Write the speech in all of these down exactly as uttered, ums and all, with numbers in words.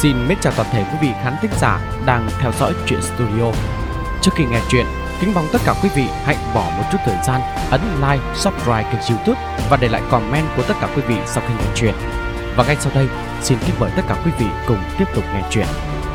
Xin mến chào toàn thể quý vị khán thính giả đang theo dõi Truyện Studio. Trước khi nghe chuyện, kính mong tất cả quý vị hãy bỏ một chút thời gian ấn like, subscribe kênh YouTube và để lại comment của tất cả quý vị sau khi nghe chuyện. Và ngay sau đây, xin kính mời tất cả quý vị cùng tiếp tục nghe chuyện.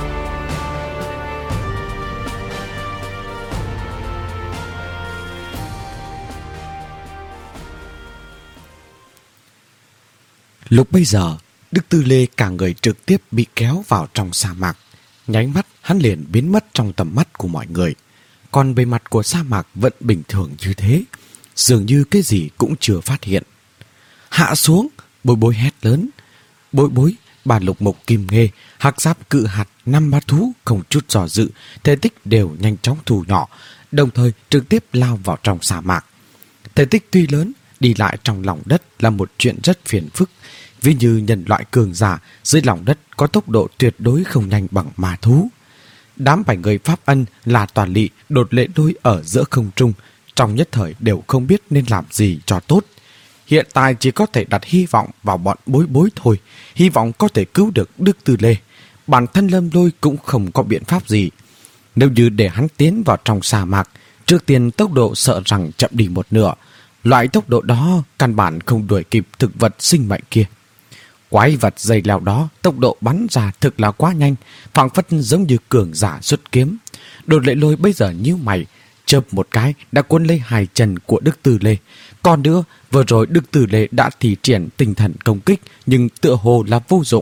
Lúc bây giờ, Đức Tư Lê cả người trực tiếp bị kéo vào trong sa mạc. Nháy mắt hắn liền biến mất trong tầm mắt của mọi người. Còn bề mặt của sa mạc vẫn bình thường như thế, dường như cái gì cũng chưa phát hiện. Hạ xuống, Bối Bối hét lớn. Bối Bối, Bà Lục Mục Kim Nghê, Hắc Giáp Cự Hạt, năm bá thú không chút dò dự, thể tích đều nhanh chóng thu nhỏ, đồng thời trực tiếp lao vào trong sa mạc. Thể tích tuy lớn, đi lại trong lòng đất là một chuyện rất phiền phức. Ví như nhân loại cường giả dưới lòng đất có tốc độ tuyệt đối không nhanh bằng ma thú. Đám bảy người Pháp Ân là Toàn Lị đột lệ đôi ở giữa không trung, trong nhất thời đều không biết nên làm gì cho tốt. Hiện tại chỉ có thể đặt hy vọng vào bọn Bối Bối thôi, hy vọng có thể cứu được Đức Tư Lê. Bản thân Lâm Lôi cũng không có biện pháp gì. Nếu như để hắn tiến vào trong sa mạc, trước tiên tốc độ sợ rằng chậm đi một nửa. Loại tốc độ đó căn bản không đuổi kịp thực vật sinh mệnh kia. Quái vật dày leo đó tốc độ bắn ra thực là quá nhanh, phảng phất giống như cường giả xuất kiếm. Đột Lệ Lôi bây giờ nhíu mày, chớp một cái đã cuốn lấy hai chân của Đức Tư Lê. Còn nữa, vừa rồi Đức Tư Lê đã thi triển tinh thần công kích nhưng tựa hồ là vô dụng.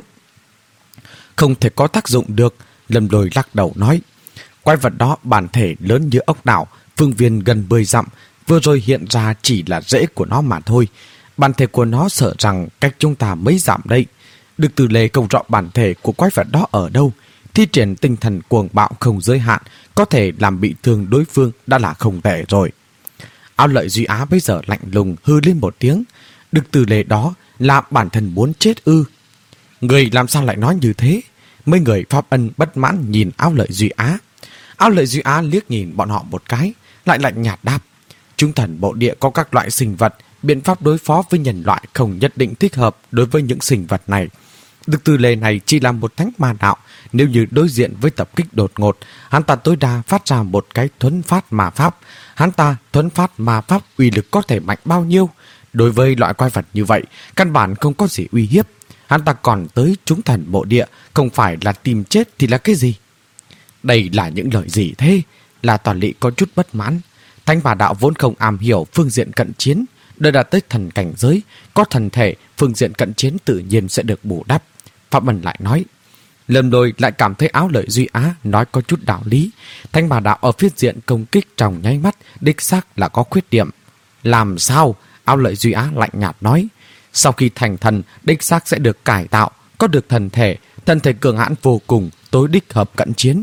Không thể có tác dụng được, Lâm Lôi lắc đầu nói. Quái vật đó bản thể lớn như ốc đảo, phương viên gần mười dặm, vừa rồi hiện ra chỉ là rễ của nó mà thôi. Bản thể của nó sợ rằng cách chúng ta mấy dặm đây. Đức Tư Lê không rõ bản thể của quái vật đó ở đâu. Thi triển tinh thần cuồng bạo không giới hạn, có thể làm bị thương đối phương đã là không tệ rồi. Áo Lợi Duy Á bây giờ lạnh lùng hư lên một tiếng. Đức Tư Lê đó là bản thân muốn chết ư? Người làm sao lại nói như thế? Mấy người Pháp Ân bất mãn nhìn Áo Lợi Duy Á. Áo Lợi Duy Á liếc nhìn bọn họ một cái, lại lạnh nhạt đáp. Chúng thần bộ địa có các loại sinh vật, biện pháp đối phó với nhân loại không nhất định thích hợp đối với những sinh vật này. Đức Tư Lê này chỉ là một thánh ma đạo, nếu như đối diện với tập kích đột ngột, hắn ta tối đa phát ra một cái thuấn phát ma pháp. Hắn ta thuấn phát ma pháp uy lực có thể mạnh bao nhiêu? Đối với loại quái vật như vậy, căn bản không có gì uy hiếp. Hắn ta còn tới chúng thần bộ địa, không phải là tìm chết thì là cái gì? Đây là những lời gì thế? Là Toàn Lị có chút bất mãn. Thánh ma đạo vốn không am hiểu phương diện cận chiến, đợi đạt tới thần cảnh giới, có thần thể, phương diện cận chiến tự nhiên sẽ được bù đắp. Pháp Ân lại nói. Lâm Lôi lại cảm thấy Áo Lợi Duy Á nói có chút đạo lý. Thánh ma đạo ở phía diện công kích trong nháy mắt, đích xác là có khuyết điểm. Làm sao? Áo Lợi Duy Á lạnh nhạt nói. Sau khi thành thần, đích xác sẽ được cải tạo, có được thần thể, thần thể cường hãn vô cùng, tối đích hợp cận chiến.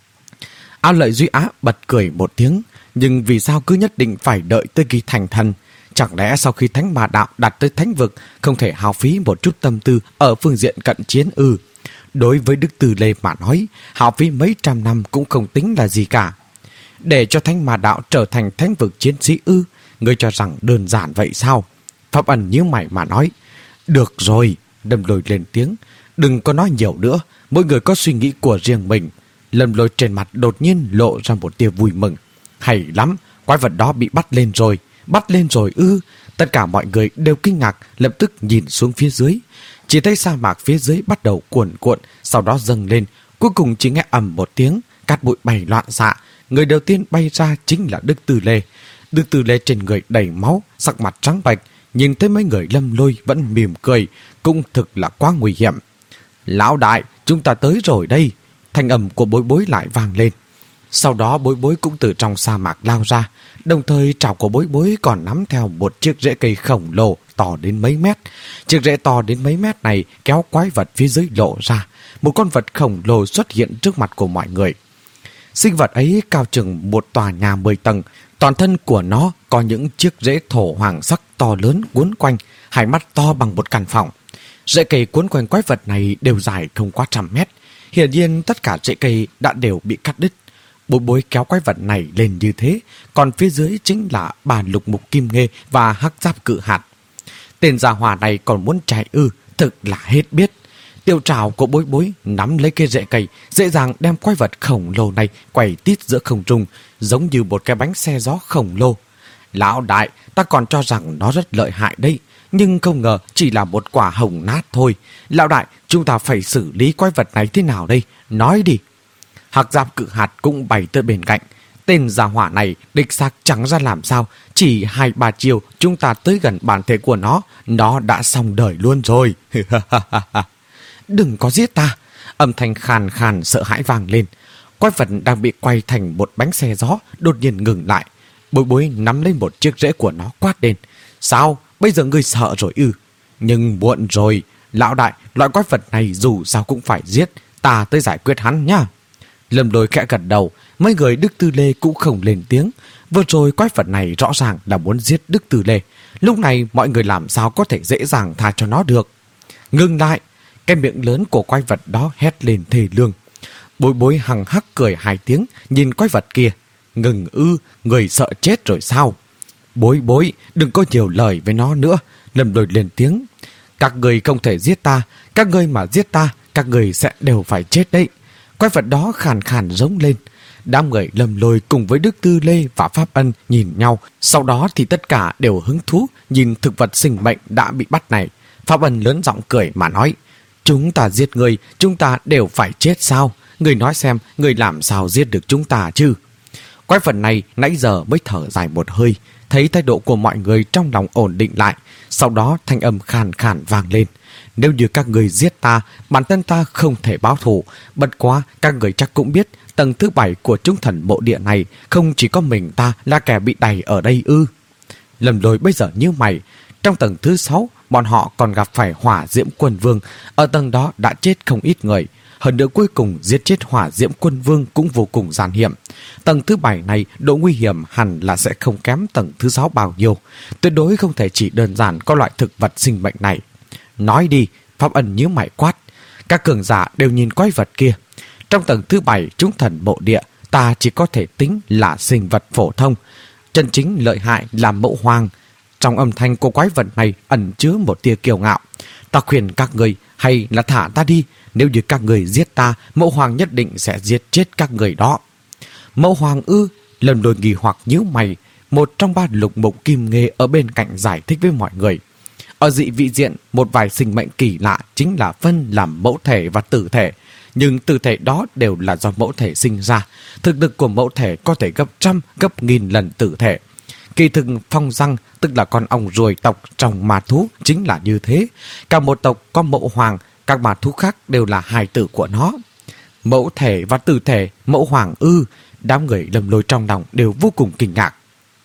Áo Lợi Duy Á bật cười một tiếng, nhưng vì sao cứ nhất định phải đợi tới khi thành thần? Chẳng lẽ sau khi thánh ma đạo đạt tới thánh vực không thể hao phí một chút tâm tư ở phương diện cận chiến ư? Đối với Đức Tư Lê mà nói, hao phí mấy trăm năm cũng không tính là gì cả. Để cho thánh ma đạo trở thành thánh vực chiến sĩ ư? Ngươi cho rằng đơn giản vậy sao? Pháp Ân nhíu mày mà nói. Được rồi, Lâm Lôi lên tiếng. Đừng có nói nhiều nữa, mỗi người có suy nghĩ của riêng mình. Lâm Lôi trên mặt đột nhiên lộ ra một tia vui mừng. Hay lắm, quái vật đó bị bắt lên rồi. Bắt lên rồi ư? Tất cả mọi người đều kinh ngạc, lập tức nhìn xuống phía dưới. Chỉ thấy sa mạc phía dưới bắt đầu cuồn cuộn, sau đó dâng lên. Cuối cùng chỉ nghe ầm một tiếng, cát bụi bay loạn xạ. Người đầu tiên bay ra chính là Đức Tư Lê. Đức Tư Lê trên người đầy máu, sắc mặt trắng bệch. Nhìn thấy mấy người Lâm Lôi vẫn mỉm cười, cũng thực là quá nguy hiểm. Lão đại, chúng ta tới rồi đây. Thanh âm của Bối Bối lại vang lên. Sau đó Bối Bối cũng từ trong sa mạc lao ra, đồng thời trảo của Bối Bối còn nắm theo một chiếc rễ cây khổng lồ to đến mấy mét. Chiếc rễ to đến mấy mét này kéo quái vật phía dưới lộ ra. Một con vật khổng lồ xuất hiện trước mặt của mọi người. Sinh vật ấy cao chừng một tòa nhà mười tầng. Toàn thân của nó có những chiếc rễ thổ hoàng sắc to lớn cuốn quanh, hai mắt to bằng một căn phòng. Rễ cây cuốn quanh quái vật này đều dài không quá trăm mét. Hiển nhiên tất cả rễ cây đã đều bị cắt đứt. Bối Bối kéo quái vật này lên như thế, còn phía dưới chính là Bà Lục Mục Kim Nghê và Hắc Giáp Cự Hạt. Tên gia hỏa này còn muốn chạy ư, thực là hết biết. Tiểu trảo của Bối Bối nắm lấy cây rễ cây, dễ dàng đem quái vật khổng lồ này quay tít giữa không trung, giống như một cái bánh xe gió khổng lồ. Lão đại, ta còn cho rằng nó rất lợi hại đấy, nhưng không ngờ chỉ là một quả hồng nát thôi. Lão đại, chúng ta phải xử lý quái vật này thế nào đây? Nói đi. Hạc Giáp Cự Hạt cũng bày tới bên cạnh. Tên gia hỏa này địch xác chẳng ra làm sao, chỉ hai ba chiều chúng ta tới gần bản thể của nó, nó đã xong đời luôn rồi. Đừng có giết ta. Âm thanh khàn khàn sợ hãi vang lên. Quái vật đang bị quay thành một bánh xe gió đột nhiên ngừng lại. Bối Bối nắm lấy một chiếc rễ của nó quát lên. Sao? Bây giờ ngươi sợ rồi ư? Nhưng muộn rồi. Lão đại, loại quái vật này dù sao cũng phải giết. Ta tới giải quyết hắn nhá. Lâm Lôi khẽ gật đầu. Mấy người Đức Tư Lê cũng không lên tiếng. Vừa rồi quái vật này rõ ràng là muốn giết Đức Tư Lê. Lúc này mọi người làm sao có thể dễ dàng tha cho nó được. Ngừng lại. Cái miệng lớn của quái vật đó hét lên thê lương. Bối Bối hằng hắc cười hai tiếng, nhìn quái vật kia. Ngừng ư, người sợ chết rồi sao? Bối Bối, đừng có nhiều lời với nó nữa. Lâm Lôi lên tiếng. Các người không thể giết ta. Các người mà giết ta, các người sẽ đều phải chết đấy. Quái vật đó khàn khàn giống lên. Đám người Lâm Lôi cùng với Đức Tư Lê và Pháp Ân nhìn nhau. Sau đó thì tất cả đều hứng thú nhìn thực vật sinh mệnh đã bị bắt này. Pháp Ân lớn giọng cười mà nói. Chúng ta giết người, chúng ta đều phải chết sao? Người nói xem, người làm sao giết được chúng ta chứ? Quái vật này nãy giờ mới thở dài một hơi, thấy thái độ của mọi người trong lòng ổn định lại. Sau đó thanh âm khàn khàn vang lên. Nếu như các người giết ta, bản thân ta không thể báo thù. Bất quá, các người chắc cũng biết, tầng thứ bảy của chúng thần mộ địa này không chỉ có mình ta là kẻ bị đày ở đây ư? Lâm Lôi bây giờ như mày. Trong tầng thứ sáu, bọn họ còn gặp phải Hỏa Diễm Quân Vương. Ở tầng đó đã chết không ít người. Hơn nữa cuối cùng giết chết Hỏa Diễm Quân Vương cũng vô cùng gian hiểm. Tầng thứ bảy này độ nguy hiểm hẳn là sẽ không kém tầng thứ sáu bao nhiêu. Tuyệt đối không thể chỉ đơn giản có loại thực vật sinh mệnh này. Nói đi, Pháp Ân nhíu mày quát. Các cường giả đều nhìn quái vật kia. Trong tầng thứ bảy chúng thần mộ địa, ta chỉ có thể tính là sinh vật phổ thông. Chân chính lợi hại là Mẫu Hoàng. Trong âm thanh của quái vật này ẩn chứa một tia kiêu ngạo. Ta khuyên các người hay là thả ta đi. Nếu như các người giết ta, Mẫu Hoàng nhất định sẽ giết chết các người đó. Mẫu Hoàng ư? Lâm Lôi nghi hoặc nhíu mày. Một trong ba lục mục kim nghê ở bên cạnh giải thích với mọi người. Ở dị vị diện, một vài sinh mệnh kỳ lạ chính là phân làm mẫu thể và tử thể. Nhưng tử thể đó đều là do mẫu thể sinh ra. Thực lực của mẫu thể có thể gấp trăm, gấp nghìn lần tử thể. Kỳ thực Phong Răng, tức là con ong ruồi tộc trong ma thú, chính là như thế. Cả một tộc có Mẫu Hoàng, các ma thú khác đều là hài tử của nó. Mẫu thể và tử thể, Mẫu Hoàng ư? Đám người Lâm Lôi trong lòng đều vô cùng kinh ngạc.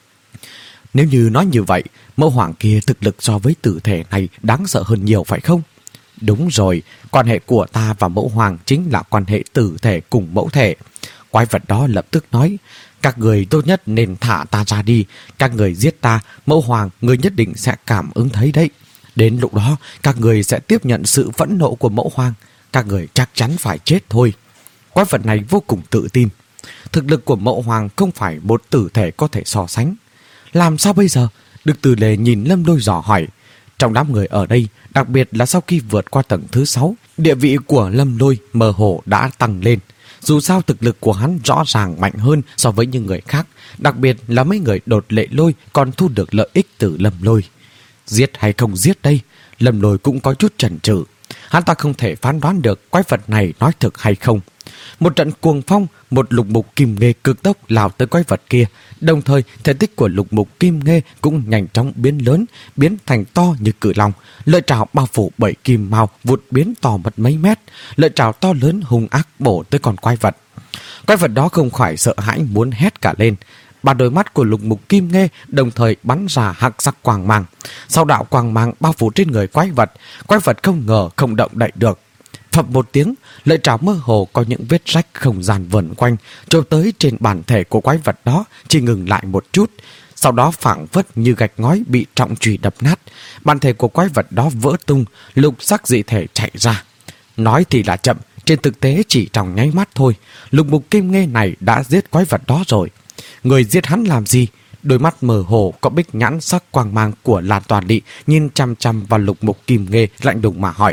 Nếu như nói như vậy, Mẫu Hoàng kia thực lực so với tử thể này đáng sợ hơn nhiều phải không? Đúng rồi, quan hệ của ta và Mẫu Hoàng chính là quan hệ tử thể cùng mẫu thể. Quái vật đó lập tức nói. Các người tốt nhất nên thả ta ra đi. Các người giết ta, Mẫu Hoàng người nhất định sẽ cảm ứng thấy đấy. Đến lúc đó các người sẽ tiếp nhận sự phẫn nộ của Mẫu Hoàng. Các người chắc chắn phải chết thôi. Quái vật này vô cùng tự tin. Thực lực của Mẫu Hoàng không phải một tử thể có thể so sánh. Làm sao bây giờ? Đức Tư Lê nhìn Lâm Lôi dò hỏi. Trong đám người ở đây, đặc biệt là sau khi vượt qua tầng thứ sáu, địa vị của Lâm Lôi mơ hồ đã tăng lên. Dù sao thực lực của hắn rõ ràng mạnh hơn so với những người khác, đặc biệt là mấy người đột lệ lôi còn thu được lợi ích từ Lâm Lôi. Giết hay không giết đây? Lâm Lôi cũng có chút chần chừ. Hắn ta không thể phán đoán được quái vật này nói thực hay không. Một trận cuồng phong, một lục mục kim nghê cực tốc lao tới quái vật kia. Đồng thời, thể tích của lục mục kim nghê cũng nhanh chóng biến lớn, biến thành to như cự long. Lợi trảo bao phủ bởi kim mao vụt biến to mất mấy mét. Lợi trảo to lớn hung ác bổ tới con quái vật. Quái vật đó không khỏi sợ hãi muốn hét cả lên. Ba đôi mắt của lục mục kim nghê đồng thời bắn ra hắc sắc quang mang. Sau đạo quang mang bao phủ trên người quái vật, quái vật không ngờ không động đậy được. Phập một tiếng, lợi trảo mơ hồ có những vết rách không gian vẩn quanh, trôi tới trên bản thể của quái vật đó, chỉ ngừng lại một chút. Sau đó phảng phất như gạch ngói bị trọng chùy đập nát, bản thể của quái vật đó vỡ tung, lục sắc dị thể chạy ra. Nói thì là chậm, trên thực tế chỉ trong nháy mắt thôi, lục mục kim nghê này đã giết quái vật đó rồi. Người giết hắn làm gì? Đôi mắt mờ hồ có bích nhãn sắc quang mang của Lan Toàn Lị nhìn chăm chăm vào lục mục kim nghê lạnh lùng mà hỏi.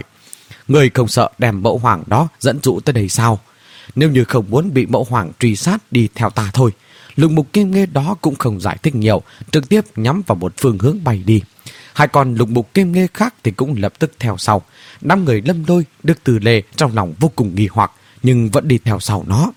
Người không sợ đem mẫu hoàng đó dẫn dụ tới đây sao? Nếu như không muốn bị mẫu hoàng truy sát, đi theo ta thôi. Lục Mục Kim Nghê đó cũng không giải thích nhiều, trực tiếp nhắm vào một phương hướng bay đi. Hai con Lục Mục Kim Nghê khác thì cũng lập tức theo sau. Năm người Lâm Lôi, Đức Từ Lê trong lòng vô cùng nghi hoặc, nhưng vẫn đi theo sau nó.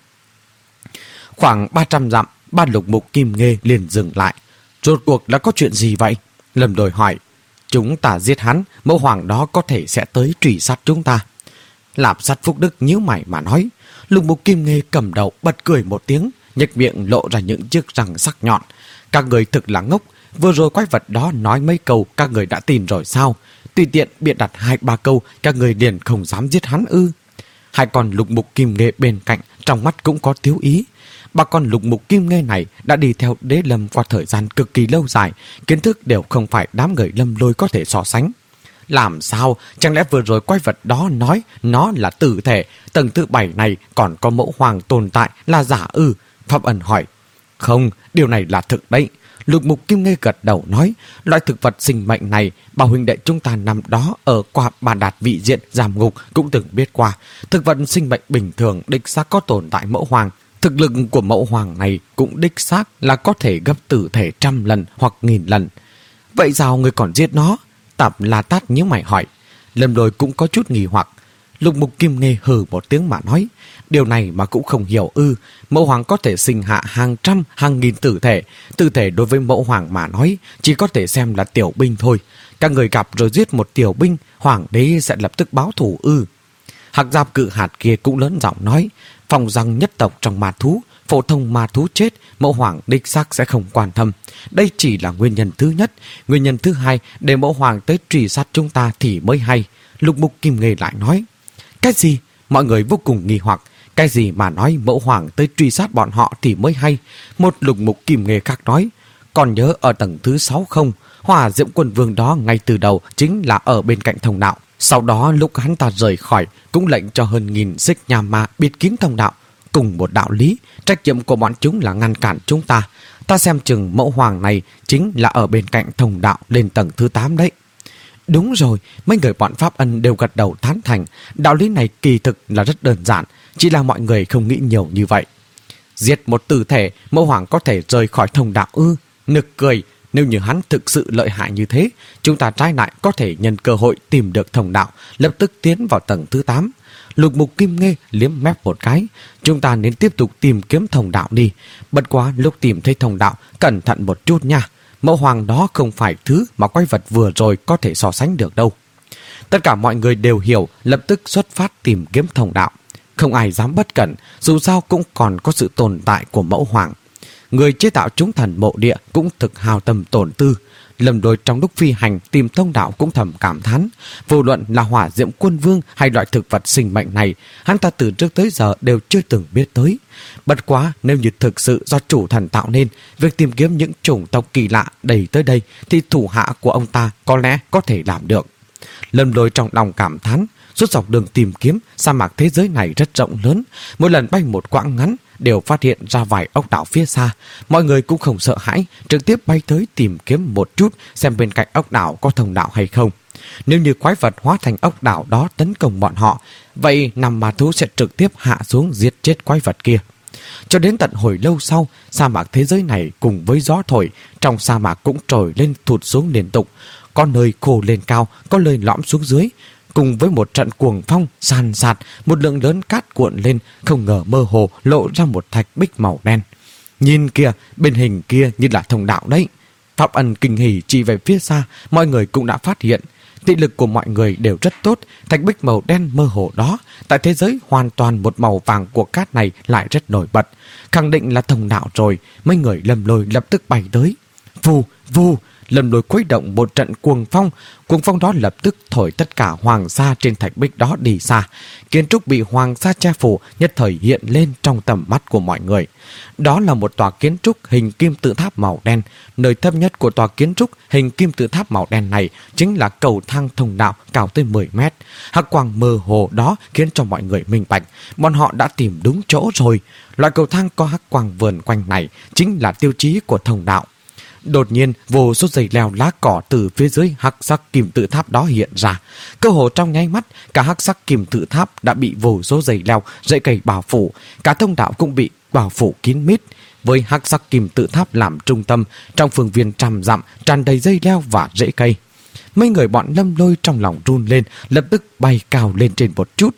Khoảng ba trăm dặm, ba Lục Mục Kim Nghê liền dừng lại. Rốt cuộc đã có chuyện gì vậy? Lâm Lôi hỏi. Chúng ta giết hắn, mẫu hoàng đó có thể sẽ tới truy sát chúng ta. Lạp Sát Phúc Đức nhíu mày mà nói. Lục Mục Kim Nghê cầm đầu bật cười một tiếng, nhếch miệng lộ ra những chiếc răng sắc nhọn. Các người thực là ngốc, vừa rồi quái vật đó nói mấy câu các người đã tin rồi sao? Tùy tiện biện đặt hai ba câu, các người liền không dám giết hắn ư? Hai con Lục Mục Kim Nghê bên cạnh trong mắt cũng có tiếu ý. Ba con Lục Mục Kim Nghê này đã đi theo Đế Lâm qua thời gian cực kỳ lâu dài, kiến thức đều không phải đám người Lâm Lôi có thể so sánh. Làm sao? Chẳng lẽ vừa rồi quái vật đó nói nó là tử thể, tầng thứ bảy này còn có mẫu hoàng tồn tại là giả ư? Pháp Ân hỏi. Không, điều này là thực đấy. Lục Mục Kim Nghê gật đầu nói, loại thực vật sinh mệnh này, bà huynh đệ chúng ta năm đó ở qua Bà Đạt Vị Diện Giam Ngục cũng từng biết qua. Thực vật sinh mệnh bình thường đích xác có tồn tại mẫu hoàng. Thực lực của mẫu hoàng này cũng đích xác là có thể gấp tử thể trăm lần hoặc nghìn lần. Vậy sao người còn giết nó? Tạp La Tát nhíu mày hỏi. Lâm Lôi cũng có chút nghi hoặc. Lục Mục Kim Nghê hừ một tiếng mà nói, điều này mà cũng không hiểu ư? Mẫu hoàng có thể sinh hạ hàng trăm, hàng nghìn tử thể. Tử thể đối với mẫu hoàng mà nói chỉ có thể xem là tiểu binh thôi. Các người gặp rồi giết một tiểu binh, hoàng đế sẽ lập tức báo thù ư? Hạc Giáp Cự Hạt kia cũng lớn giọng nói, phòng rằng nhất tộc trong ma thú, phổ thông ma thú chết, mẫu hoàng đích xác sẽ không quan tâm. Đây chỉ là nguyên nhân thứ nhất. Nguyên nhân thứ hai, để mẫu hoàng tới truy sát chúng ta thì mới hay. Lục Mục Kim Nghê lại nói. Cái gì? Mọi người vô cùng nghi hoặc. Cái gì mà nói mẫu hoàng tới truy sát bọn họ thì mới hay? Một Lục Mục Kim Nghê khác nói. Còn nhớ ở tầng thứ sáu không? Hỏa Diệm Quân Vương đó ngay từ đầu chính là ở bên cạnh thông đạo. Sau đó lúc hắn ta rời khỏi cũng lệnh cho hơn nghìn xích nhà ma bịt kín thông đạo. Cùng một đạo lý, trách nhiệm của bọn chúng là ngăn cản chúng ta. Ta xem chừng mẫu hoàng này chính là ở bên cạnh thông đạo lên tầng thứ tám đấy. Đúng rồi, mấy người bọn Pháp Ân đều gật đầu tán thành. Đạo lý này kỳ thực là rất đơn giản, chỉ là mọi người không nghĩ nhiều như vậy. Giết một tử thể, mẫu hoàng có thể rời khỏi thông đạo ư? Nực cười, nếu như hắn thực sự lợi hại như thế, chúng ta trái lại có thể nhân cơ hội tìm được thông đạo, lập tức tiến vào tầng thứ tám. Lục Mục Kim Nghê liếm mép một cái. Chúng ta nên tiếp tục tìm kiếm thông đạo đi. Bất quá lúc tìm thấy thông đạo, cẩn thận một chút nha. Mẫu hoàng đó không phải thứ mà quái vật vừa rồi có thể so sánh được đâu. Tất cả mọi người đều hiểu, lập tức xuất phát tìm kiếm thông đạo. Không ai dám bất cẩn, dù sao cũng còn có sự tồn tại của mẫu hoàng. Người chế tạo chúng thần mộ địa cũng thực hào tâm tổn tư. Lâm Lôi trong lúc phi hành tìm thông đạo cũng thầm cảm thán. Vô luận là Hỏa Diệm Quân Vương hay loại thực vật sinh mệnh này, hắn ta từ trước tới giờ đều chưa từng biết tới. Bất quá nếu như thực sự do chủ thần tạo nên, việc tìm kiếm những chủng tộc kỳ lạ đầy tới đây thì thủ hạ của ông ta có lẽ có thể làm được. Lâm Lôi trong lòng cảm thán. Suốt dọc đường tìm kiếm, sa mạc thế giới này rất rộng lớn. Mỗi lần bay một quãng ngắn đều phát hiện ra vài ốc đảo phía xa. Mọi người cũng không sợ hãi, trực tiếp bay tới tìm kiếm một chút xem bên cạnh ốc đảo có thông đạo hay không. Nếu như quái vật hóa thành ốc đảo đó tấn công bọn họ, vậy nằm ma thú sẽ trực tiếp hạ xuống giết chết quái vật kia. Cho đến tận hồi lâu sau, sa mạc thế giới này cùng với gió thổi, trong sa mạc cũng trồi lên thụt xuống liên tục. Có nơi khô lên cao, có nơi lõm xuống dưới. Cùng với một trận cuồng phong san sạt, một lượng lớn cát cuộn lên, không ngờ mơ hồ lộ ra một thạch bích màu đen. Nhìn kìa, bên hình kia như là thông đạo đấy. Pháp Ân kinh hỉ chỉ về phía xa, mọi người cũng đã phát hiện. Thị lực của mọi người đều rất tốt, thạch bích màu đen mơ hồ đó, tại thế giới hoàn toàn một màu vàng của cát này lại rất nổi bật. Khẳng định là thông đạo rồi, mấy người Lâm Lôi lập tức bay tới. Vù, vù, Lâm Lôi khuấy động một trận cuồng phong. Cuồng phong đó lập tức thổi tất cả hoàng sa trên thạch bích đó đi xa. Kiến trúc bị hoàng sa che phủ nhất thời hiện lên trong tầm mắt của mọi người. Đó là một tòa kiến trúc hình kim tự tháp màu đen. Nơi thấp nhất của tòa kiến trúc hình kim tự tháp màu đen này chính là cầu thang thông đạo cao tới mười mét. Hắc quang mơ hồ đó khiến cho mọi người minh bạch, bọn họ đã tìm đúng chỗ rồi. Loại cầu thang có hắc quang vườn quanh này chính là tiêu chí của thông đạo. Đột nhiên, vô số dây leo lá cỏ từ phía dưới hắc sắc kim tự tháp đó hiện ra. Cơ hồ trong nháy mắt, cả hắc sắc kim tự tháp đã bị vô số dây leo, rễ cây bao phủ. Cả thông đạo cũng bị bao phủ kín mít. Với hắc sắc kim tự tháp làm trung tâm, trong phương viên trăm dặm tràn đầy dây leo và rễ cây. Mấy người bọn Lâm Lôi trong lòng run lên, lập tức bay cao lên trên một chút.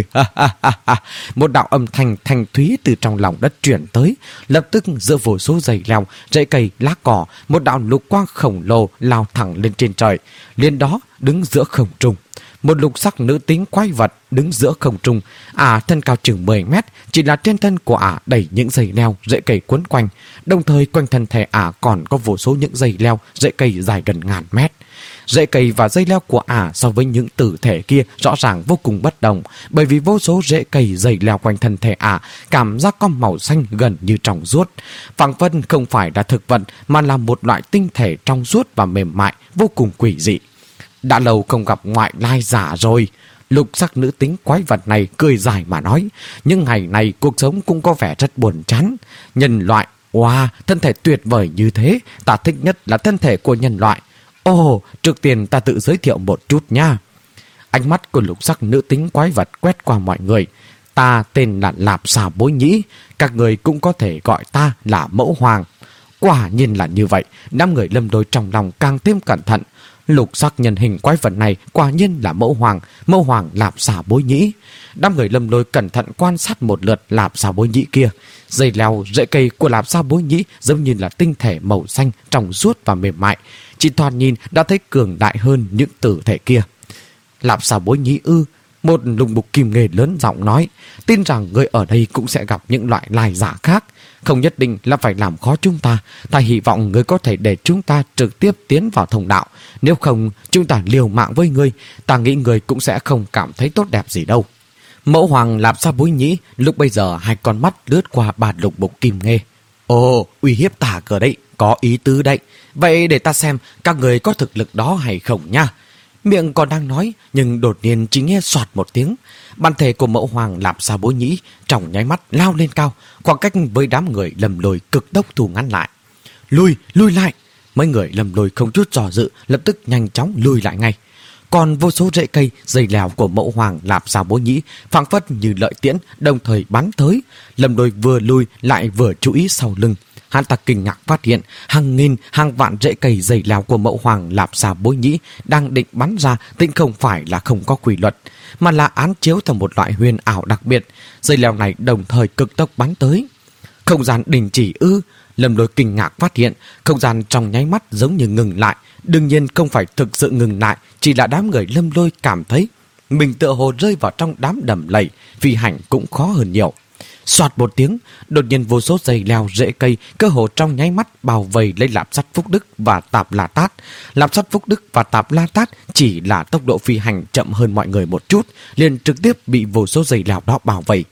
Một đạo âm thanh thanh thúy từ trong lòng đất chuyển tới. Lập tức giữa vô số dây leo, rễ cây, lá cỏ, một đạo lục quang khổng lồ lao thẳng lên trên trời. Liền đó đứng giữa không trung, một lục sắc nữ tính quái vật đứng giữa không trung. Ả à, thân cao chừng mười mét, chỉ là trên thân của Ả à, đầy những dây leo, rễ cây quấn quanh. Đồng thời quanh thân thể Ả à, còn có vô số những dây leo, rễ cây dài gần ngàn mét. Rễ cây và dây leo của Ả à, so với những tử thể kia rõ ràng vô cùng bất đồng, bởi vì vô số rễ cây dây leo quanh thân thể Ả à, cảm giác có màu xanh gần như trong suốt. Phảng phất không phải là thực vật mà là một loại tinh thể trong suốt và mềm mại, vô cùng quỷ dị. Đã lâu không gặp ngoại lai giả rồi. Lục sắc nữ tính quái vật này cười dài mà nói. Nhưng ngày này cuộc sống cũng có vẻ rất buồn chán. Nhân loại, wow, thân thể tuyệt vời như thế. Ta thích nhất là thân thể của nhân loại. Ồ, trước tiên ta tự giới thiệu một chút nha. Ánh mắt của lục sắc nữ tính quái vật quét qua mọi người. Ta tên là Lạp Xà Bối Nhĩ. Các người cũng có thể gọi ta là Mẫu Hoàng. Quả nhiên là như vậy. Năm người Lâm Lôi trong lòng càng thêm cẩn thận. Lục sắc nhân hình quái vật này quả nhiên là Mẫu Hoàng, Mẫu Hoàng Lạp Xà Bối Nhĩ. Đám người Lâm Lôi cẩn thận quan sát một lượt Lạp Xà Bối Nhĩ kia. Dây leo, rễ cây của Lạp Xà Bối Nhĩ giống như là tinh thể màu xanh, trong suốt và mềm mại. Chỉ thoạt nhìn đã thấy cường đại hơn những tử thể kia. Lạp Xà Bối Nhĩ ư? Một lục mục kim nghề lớn giọng nói. Tin rằng người ở đây cũng sẽ gặp những loại lai giả khác. Không nhất định là phải làm khó chúng ta. Ta hy vọng người có thể để chúng ta trực tiếp tiến vào thông đạo. Nếu không chúng ta liều mạng với ngươi, ta nghĩ người cũng sẽ không cảm thấy tốt đẹp gì đâu. Mẫu Hoàng Lạp Xà Bối Nhĩ lúc bây giờ hai con mắt lướt qua bà lục mục kim nghê. Ồ, uy hiếp ta cơ đấy, có ý tứ đấy. Vậy để ta xem các người có thực lực đó hay không nha. Miệng còn đang nói, nhưng đột nhiên chỉ nghe soạt một tiếng. Bản thể của Mẫu Hoàng Lạp Xà Bối Nhĩ trong nháy mắt lao lên cao, khoảng cách với đám người Lâm Lôi cực tốc thu ngắn lại. Lùi, lùi lại. Mấy người Lâm Lôi không chút dò dự, lập tức nhanh chóng lùi lại ngay. Còn vô số rễ cây, dây leo của Mẫu Hoàng Lạp Xà Bối Nhĩ phảng phất như lợi tiễn đồng thời bắn tới. Lâm Lôi vừa lùi lại vừa chú ý sau lưng. Hắn ta kinh ngạc phát hiện hàng nghìn, hàng vạn rễ cây dây leo của Mẫu Hoàng Lạp Xà Bối Nhĩ đang định bắn ra, định không phải là không có quy luật, mà là án chiếu theo một loại huyền ảo đặc biệt. Dây leo này đồng thời cực tốc bắn tới. Không gian đình chỉ ư? Lâm Lôi kinh ngạc phát hiện không gian trong nháy mắt giống như ngừng lại. Đương nhiên không phải thực sự ngừng lại, chỉ là đám người Lâm Lôi cảm thấy mình tựa hồ rơi vào trong đám đầm lầy, phi hành cũng khó hơn nhiều. Soạt một tiếng, đột nhiên vô số dây leo rễ cây cơ hồ trong nháy mắt bao vây lấy Lạp Sắt Phúc Đức và Tạp La Tát. Lạp Sắt Phúc Đức và Tạp La Tát chỉ là tốc độ phi hành chậm hơn mọi người một chút, liền trực tiếp bị vô số dây leo đó bao vây.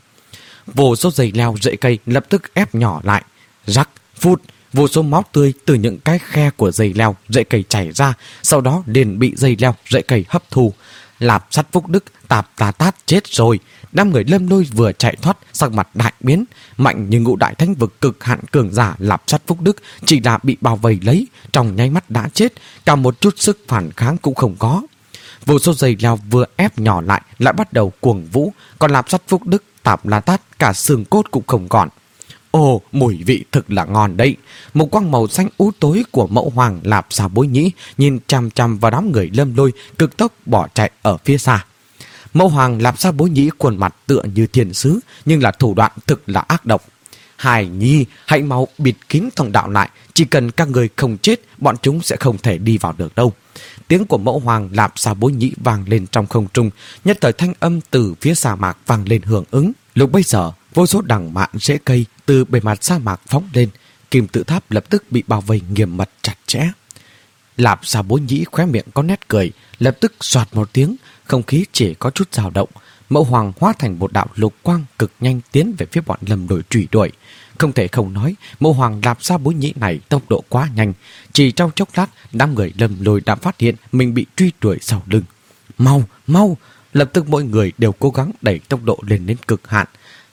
Vô số dây leo rễ cây lập tức ép nhỏ lại. Rắc, phút, vô số máu tươi từ những cái khe của dây leo rễ cây chảy ra, sau đó liền bị dây leo rễ cây hấp thu. Lạp Sắt Phúc Đức, Tạp La Tát chết rồi. Năm người Lâm Lôi vừa chạy thoát, sắc mặt đại biến. Mạnh như ngũ đại thánh vực cực hạn cường giả Lạp Sắt Phúc Đức chỉ là bị bao vây lấy, trong nháy mắt đã chết, cả một chút sức phản kháng cũng không có. Vô số dây leo vừa ép nhỏ lại lại bắt đầu cuồng vũ, còn Lạp Sắt Phúc Đức, Tạp La Tát cả xương cốt cũng không còn. Ồ, mùi vị thực là ngon đấy. Một quang màu xanh u tối của Mẫu Hoàng Lạp Xà Bối Nhĩ nhìn chằm chằm vào đám người Lâm Lôi cực tốc bỏ chạy ở phía xa. Mẫu Hoàng Lạp Xà Bối Nhĩ khuôn mặt tựa như thiên sứ, nhưng là thủ đoạn thực là ác độc. Hài nhi, hãy mau bịt kín thông đạo lại, chỉ cần các người không chết, bọn chúng sẽ không thể đi vào được đâu. Tiếng của Mẫu Hoàng Lạp Xà Bối Nhĩ vang lên trong không trung, nhất thời thanh âm từ phía sa mạc vang lên hưởng ứng. Lúc bây giờ, vô số đằng mạn rễ cây từ bề mặt sa mạc phóng lên, kim tự tháp lập tức bị bao vây nghiêm mật chặt chẽ. Lạp Xà Bối Nhĩ khóe miệng có nét cười, lập tức soạt một tiếng, không khí chỉ có chút dao động. Mẫu Hoàng hóa thành một đạo lục quang cực nhanh tiến về phía bọn Lâm Lôi truy đuổi. Không thể không nói, Mẫu Hoàng Lạp Xà Bối Nhĩ này tốc độ quá nhanh, chỉ trong chốc lát, đám người Lâm Lôi đã phát hiện mình bị truy đuổi sau lưng. Mau, mau! Lập tức mỗi người đều cố gắng đẩy tốc độ lên đến cực hạn.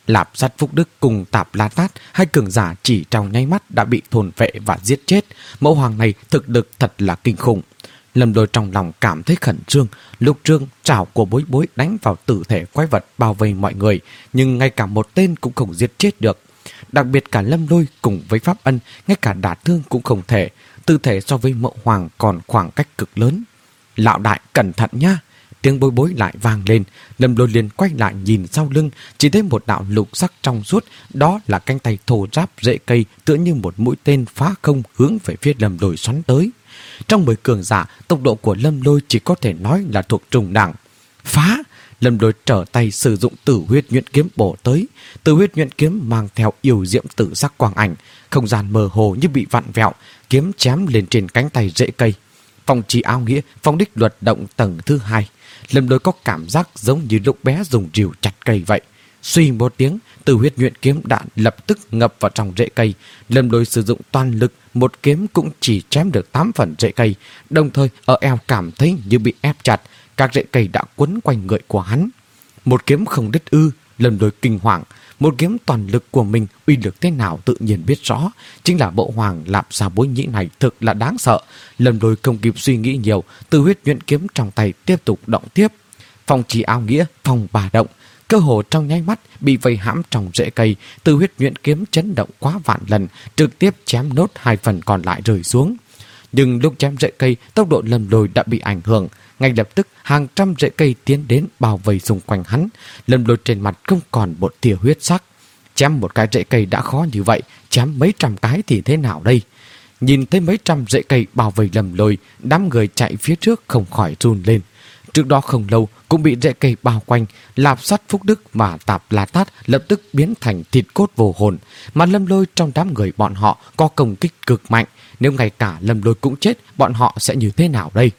Lạp Sát Phúc Đức cùng Tạp La Tát, hai cường giả chỉ trong nháy mắt đã bị thôn vệ và giết chết. Mẫu hoàng này thực lực thật là kinh khủng. Lâm Lôi trong lòng cảm thấy khẩn trương. Lúc trước trảo của Bối Bối đánh vào tử thể quái vật bao vây mọi người, nhưng ngay cả một tên cũng không giết chết được. Đặc biệt cả Lâm Lôi cùng với Pháp Ân, ngay cả đả thương cũng không thể. Tư thể so với Mẫu hoàng còn khoảng cách cực lớn. Lão đại cẩn thận nha! Tiếng Bối Bối lại vang lên. Lâm Lôi liền quay lại nhìn sau lưng, chỉ thấy một đạo lục sắc trong suốt, đó là cánh tay thô ráp rễ cây, tựa như một mũi tên phá không hướng về phía Lâm Lôi xoắn tới. Trong mười cường giả, tốc độ của Lâm Lôi chỉ có thể nói là thuộc trung đẳng. Phá! Lâm Lôi trở tay sử dụng Tử Huyết Nhuyễn Kiếm bổ tới. Tử Huyết Nhuyễn Kiếm mang theo yêu diễm tử sắc quang ảnh, không gian mơ hồ như bị vặn vẹo, kiếm chém lên trên cánh tay rễ cây. Phong Chi Áo Nghĩa, phong đích luật động tầng thứ hai. Lâm Lôi có cảm giác giống như lúc bé dùng rìu chặt cây vậy. Suy một tiếng, Tử Huyết Nhuyễn Kiếm đã lập tức ngập vào trong rễ cây. Lâm Lôi sử dụng toàn lực, một kiếm cũng chỉ chém được tám phần rễ cây. Đồng thời ở eo cảm thấy như bị ép chặt, các rễ cây đã quấn quanh người của hắn. Một kiếm không đứt ư? Lâm Lôi kinh hoàng. Một kiếm toàn lực của mình uy lực thế nào tự nhiên biết rõ. Chính là Mẫu hoàng Lạp Xà Bối Nhĩ này thực là đáng sợ. Lâm Lôi không kịp suy nghĩ nhiều, Tử Huyết Nhuyễn Kiếm trong tay tiếp tục động tiếp. Phong Chi Áo Nghĩa, phong bà động. Cơ hồ trong nháy mắt bị vây hãm trong rễ cây. Tử Huyết Nhuyễn Kiếm chấn động quá vạn lần, trực tiếp chém nốt hai phần còn lại rơi xuống. Nhưng lúc chém rễ cây, tốc độ Lâm Lôi đã bị ảnh hưởng. Ngay lập tức hàng trăm rễ cây tiến đến bao vây xung quanh hắn. Lâm Lôi trên mặt không còn một tia huyết sắc. Chém một cái rễ cây đã khó như vậy, chém mấy trăm cái thì thế nào đây? Nhìn thấy mấy trăm rễ cây bao vây Lâm Lôi, đám người chạy phía trước không khỏi run lên. Trước đó không lâu cũng bị rễ cây bao quanh, Lạp Sát Phúc Đức và Tạp La Tát lập tức biến thành thịt cốt vô hồn. Mà Lâm Lôi trong đám người bọn họ có công kích cực mạnh. Nếu ngay cả Lâm Lôi cũng chết, bọn họ sẽ như thế nào đây?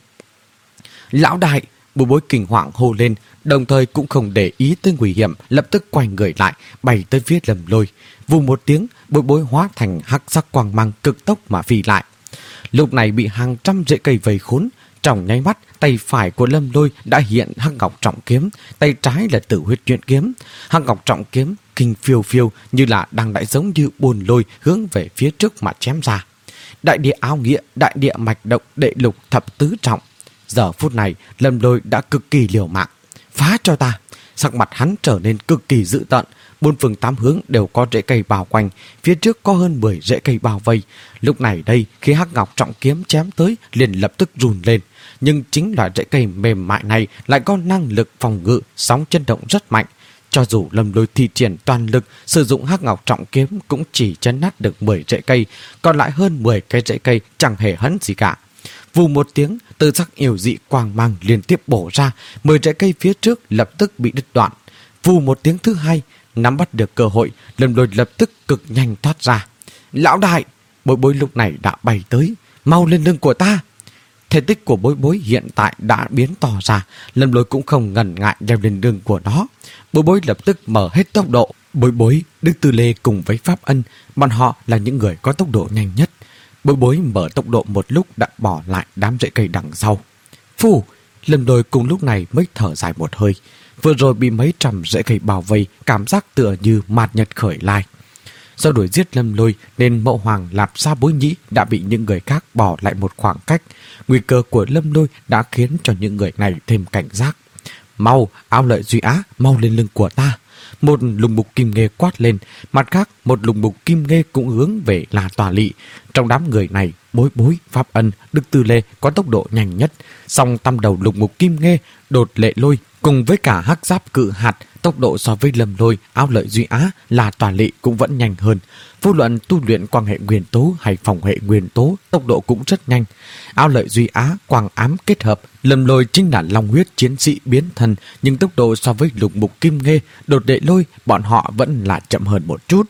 Lão đại! Bối Bối kinh hoàng hô lên, đồng thời cũng không để ý tới nguy hiểm, lập tức quay người lại, bay tới phía Lâm Lôi. Vù một tiếng, Bối Bối hóa thành hắc sắc quang mang cực tốc mà phi lại. Lúc này bị hàng trăm rễ cây vây khốn, trong nháy mắt, tay phải của Lâm Lôi đã hiện Hắc Ngọc Trọng Kiếm, tay trái là Tử Huyết Nhuyễn Kiếm. Hắc Ngọc Trọng Kiếm kinh phiêu phiêu như là đang đại giống như buồn lôi hướng về phía trước mà chém ra. Đại địa áo nghĩa, đại địa mạch động, đệ lục thập tứ trọng. Giờ phút này, Lâm Lôi đã cực kỳ liều mạng. Phá cho ta! Sắc mặt hắn trở nên cực kỳ dữ tợn. Bốn phương tám hướng đều có rễ cây bao quanh, phía trước có hơn mười rễ cây bao vây. Lúc này đây, khi Hắc Ngọc Trọng Kiếm chém tới, liền lập tức run lên. Nhưng chính loại rễ cây mềm mại này lại có năng lực phòng ngự, sóng chấn động rất mạnh. Cho dù Lâm Lôi thi triển toàn lực, sử dụng Hắc Ngọc Trọng Kiếm cũng chỉ chấn nát được mười rễ cây, còn lại hơn mười cái rễ cây chẳng hề hấn gì cả. Vù một tiếng, từ sắc yêu dị quang mang liên tiếp bổ ra, mười rễ cây phía trước lập tức bị đứt đoạn. Vù một tiếng thứ hai, nắm bắt được cơ hội, Lâm Lôi lập tức cực nhanh thoát ra. Lão đại! Bối Bối lúc này đã bay tới, mau lên lưng của ta! Thể tích của Bối Bối hiện tại đã biến to ra, Lâm Lôi cũng không ngần ngại leo lên lưng của nó. Bối Bối lập tức mở hết tốc độ. Bối Bối, Đức Tư Lê cùng với Pháp Ân, bọn họ là những người có tốc độ nhanh nhất. Bối Bối mở tốc độ một lúc đã bỏ lại đám rễ cây đằng sau. Phù! Lâm Lôi cùng lúc này mới thở dài một hơi. Vừa rồi bị mấy trăm rễ cây bao vây, cảm giác tựa như mạt nhật khởi lai. Do đuổi giết Lâm Lôi nên Mẫu hoàng Lạp Xà Bối Nhĩ đã bị những người khác bỏ lại một khoảng cách. Nguy cơ của Lâm Lôi đã khiến cho những người này thêm cảnh giác. Mau, Áo Lợi Duy Á, mau lên lưng của ta! Một lùng bục kim nghê quát lên, mặt khác một lùng bục kim nghê cũng hướng về La Tòa Lị. Trong đám người này, Bối Bối, Pháp Ân, Đức Tư Lê có tốc độ nhanh nhất, song tam đầu lùng bục kim nghê, Đột Lệ Lôi cùng với cả Hắc Giáp Cự Hạt, tốc độ so với Lâm Lôi, Áo Lợi Duy Á, La Tòa Lị cũng vẫn nhanh hơn. Vô luận tu luyện quang hệ nguyên tố hay phòng hệ nguyên tố, tốc độ cũng rất nhanh. Áo Lợi Duy Á, quang ám kết hợp, Lâm Lôi chính là long huyết chiến sĩ biến thân, nhưng tốc độ so với lục mục kim nghê, Đột Lệ Lôi, bọn họ vẫn là chậm hơn một chút.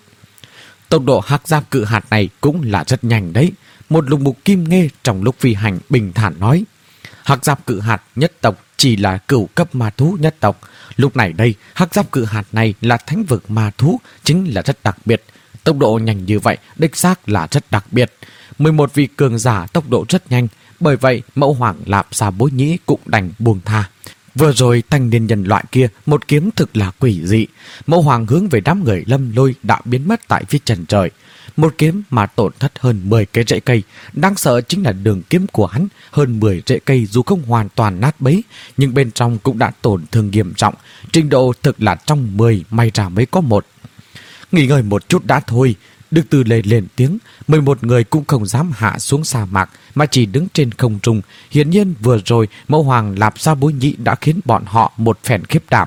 Tốc độ Hắc Giáp Cự Hạt này cũng là rất nhanh đấy. Một lục mục kim nghê trong lúc phi hành bình thản nói: Hắc Giáp Cự Hạt nhất tộc chỉ là cửu cấp ma thú nhất tộc. Lúc này đây, Hắc Giáp Cự Hạt này là thánh vực ma thú, chính là rất đặc biệt. Tốc độ nhanh như vậy, đích xác là rất đặc biệt. mười một vị cường giả tốc độ rất nhanh, bởi vậy Mẫu hoàng Lạp Xà Bối Nhĩ cũng đành buông tha. Vừa rồi thanh niên nhân loại kia một kiếm thực là quỷ dị. Mẫu Hoàng hướng về đám người Lâm Lôi đã biến mất tại phía chân trời. Một kiếm mà tổn thất hơn mười cái rễ cây. Đáng sợ chính là đường kiếm của hắn. Hơn mười rễ cây dù không hoàn toàn nát bấy, nhưng bên trong cũng đã tổn thương nghiêm trọng. Trình độ thực là trong mười may ra mới có một. Nghỉ ngơi một chút đã thôi. Đức Tư Lê lên tiếng. Mười một người cũng không dám hạ xuống sa mạc, mà chỉ đứng trên không trung. Hiển nhiên vừa rồi Mẫu Hoàng lạp ra bối nhị đã khiến bọn họ một phen khiếp đảm.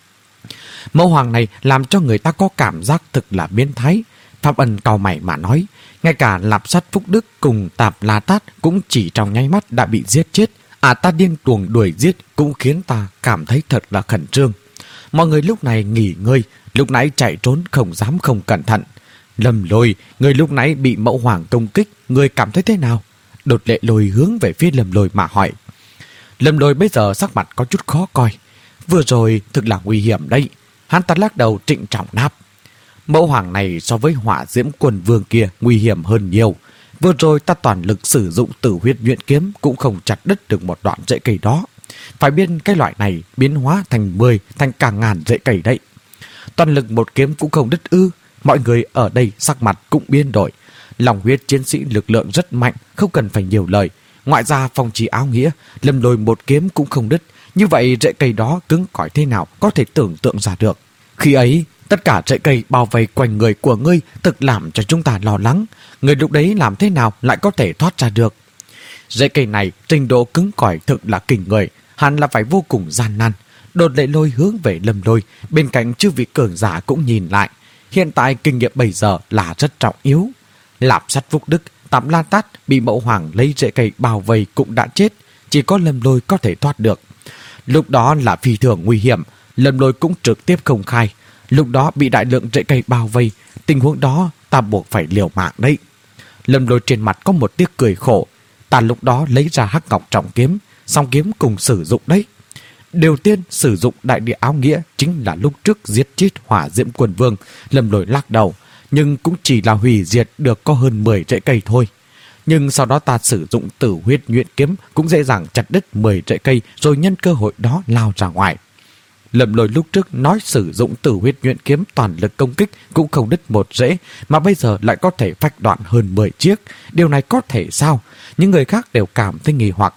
Mẫu Hoàng này làm cho người ta có cảm giác thực là biến thái. Pháp Ân cau mày mà nói, ngay cả Lạp Sát Phúc Đức cùng Tạp La Tát cũng chỉ trong nháy mắt đã bị giết chết. À ta điên cuồng đuổi giết cũng khiến ta cảm thấy thật là khẩn trương. Mọi người lúc này nghỉ ngơi, lúc nãy chạy trốn không dám không cẩn thận. Lâm Lôi, người lúc nãy bị Mẫu Hoàng công kích, người cảm thấy thế nào? Đột Lệ Lôi hướng về phía Lâm Lôi mà hỏi. Lâm Lôi bây giờ sắc mặt có chút khó coi. Vừa rồi thực là nguy hiểm đấy. Hắn ta lắc đầu trịnh trọng đáp. Mẫu Hoàng này so với Hỏa Diễm Quần Vương kia nguy hiểm hơn nhiều. Vừa rồi ta toàn lực sử dụng Tử Huyết Nhuyễn Kiếm cũng không chặt đứt được một đoạn rễ cây đó. Phải biết cái loại này biến hóa thành mười, thành cả ngàn rễ cây đấy. Toàn lực một kiếm cũng không đứt ư? Mọi người ở đây sắc mặt cũng biến đổi. Lòng huyết chiến sĩ lực lượng rất mạnh, không cần phải nhiều lời. Ngoại ra phong trì áo nghĩa, Lâm Lôi một kiếm cũng không đứt. Như vậy rễ cây đó cứng cỏi thế nào có thể tưởng tượng ra được. Khi ấy, tất cả rễ cây bao vây quanh người của ngươi thực làm cho chúng ta lo lắng. Người lúc đấy làm thế nào lại có thể thoát ra được? Rễ cây này trình độ cứng cỏi thực là kinh người, hẳn là phải vô cùng gian nan. Đột Lệ Lôi hướng về Lâm Lôi, bên cạnh chư vị cường giả cũng nhìn lại. Hiện tại kinh nghiệm bây giờ là rất trọng yếu. Lạp Sát Phúc Đức, Tạp La Tát bị Mẫu Hoàng lấy rễ cây bao vây cũng đã chết, chỉ có Lâm Lôi có thể thoát được. Lúc đó là phi thường nguy hiểm, Lâm Lôi cũng trực tiếp công khai. Lúc đó bị đại lượng rễ cây bao vây, tình huống đó ta buộc phải liều mạng đấy. Lâm Lôi trên mặt có một tiếc cười khổ. Ta lúc đó lấy ra Hắc Ngọc Trọng Kiếm, song kiếm cùng sử dụng đấy. Đầu tiên sử dụng đại địa áo nghĩa chính là lúc trước giết chết Hỏa Diễm Quần Vương. Lâm Lôi lắc đầu, nhưng cũng chỉ là hủy diệt được có hơn mười rễ cây thôi. Nhưng sau đó ta sử dụng Tử Huyết Nhuyễn Kiếm cũng dễ dàng chặt đứt mười rễ cây, rồi nhân cơ hội đó lao ra ngoài. Lâm Lôi lúc trước nói sử dụng Tử Huyết Nhuyễn Kiếm toàn lực công kích cũng không đứt một rễ, mà bây giờ lại có thể phách đoạn hơn mười chiếc. Điều này có thể sao? Những người khác đều cảm thấy nghi hoặc.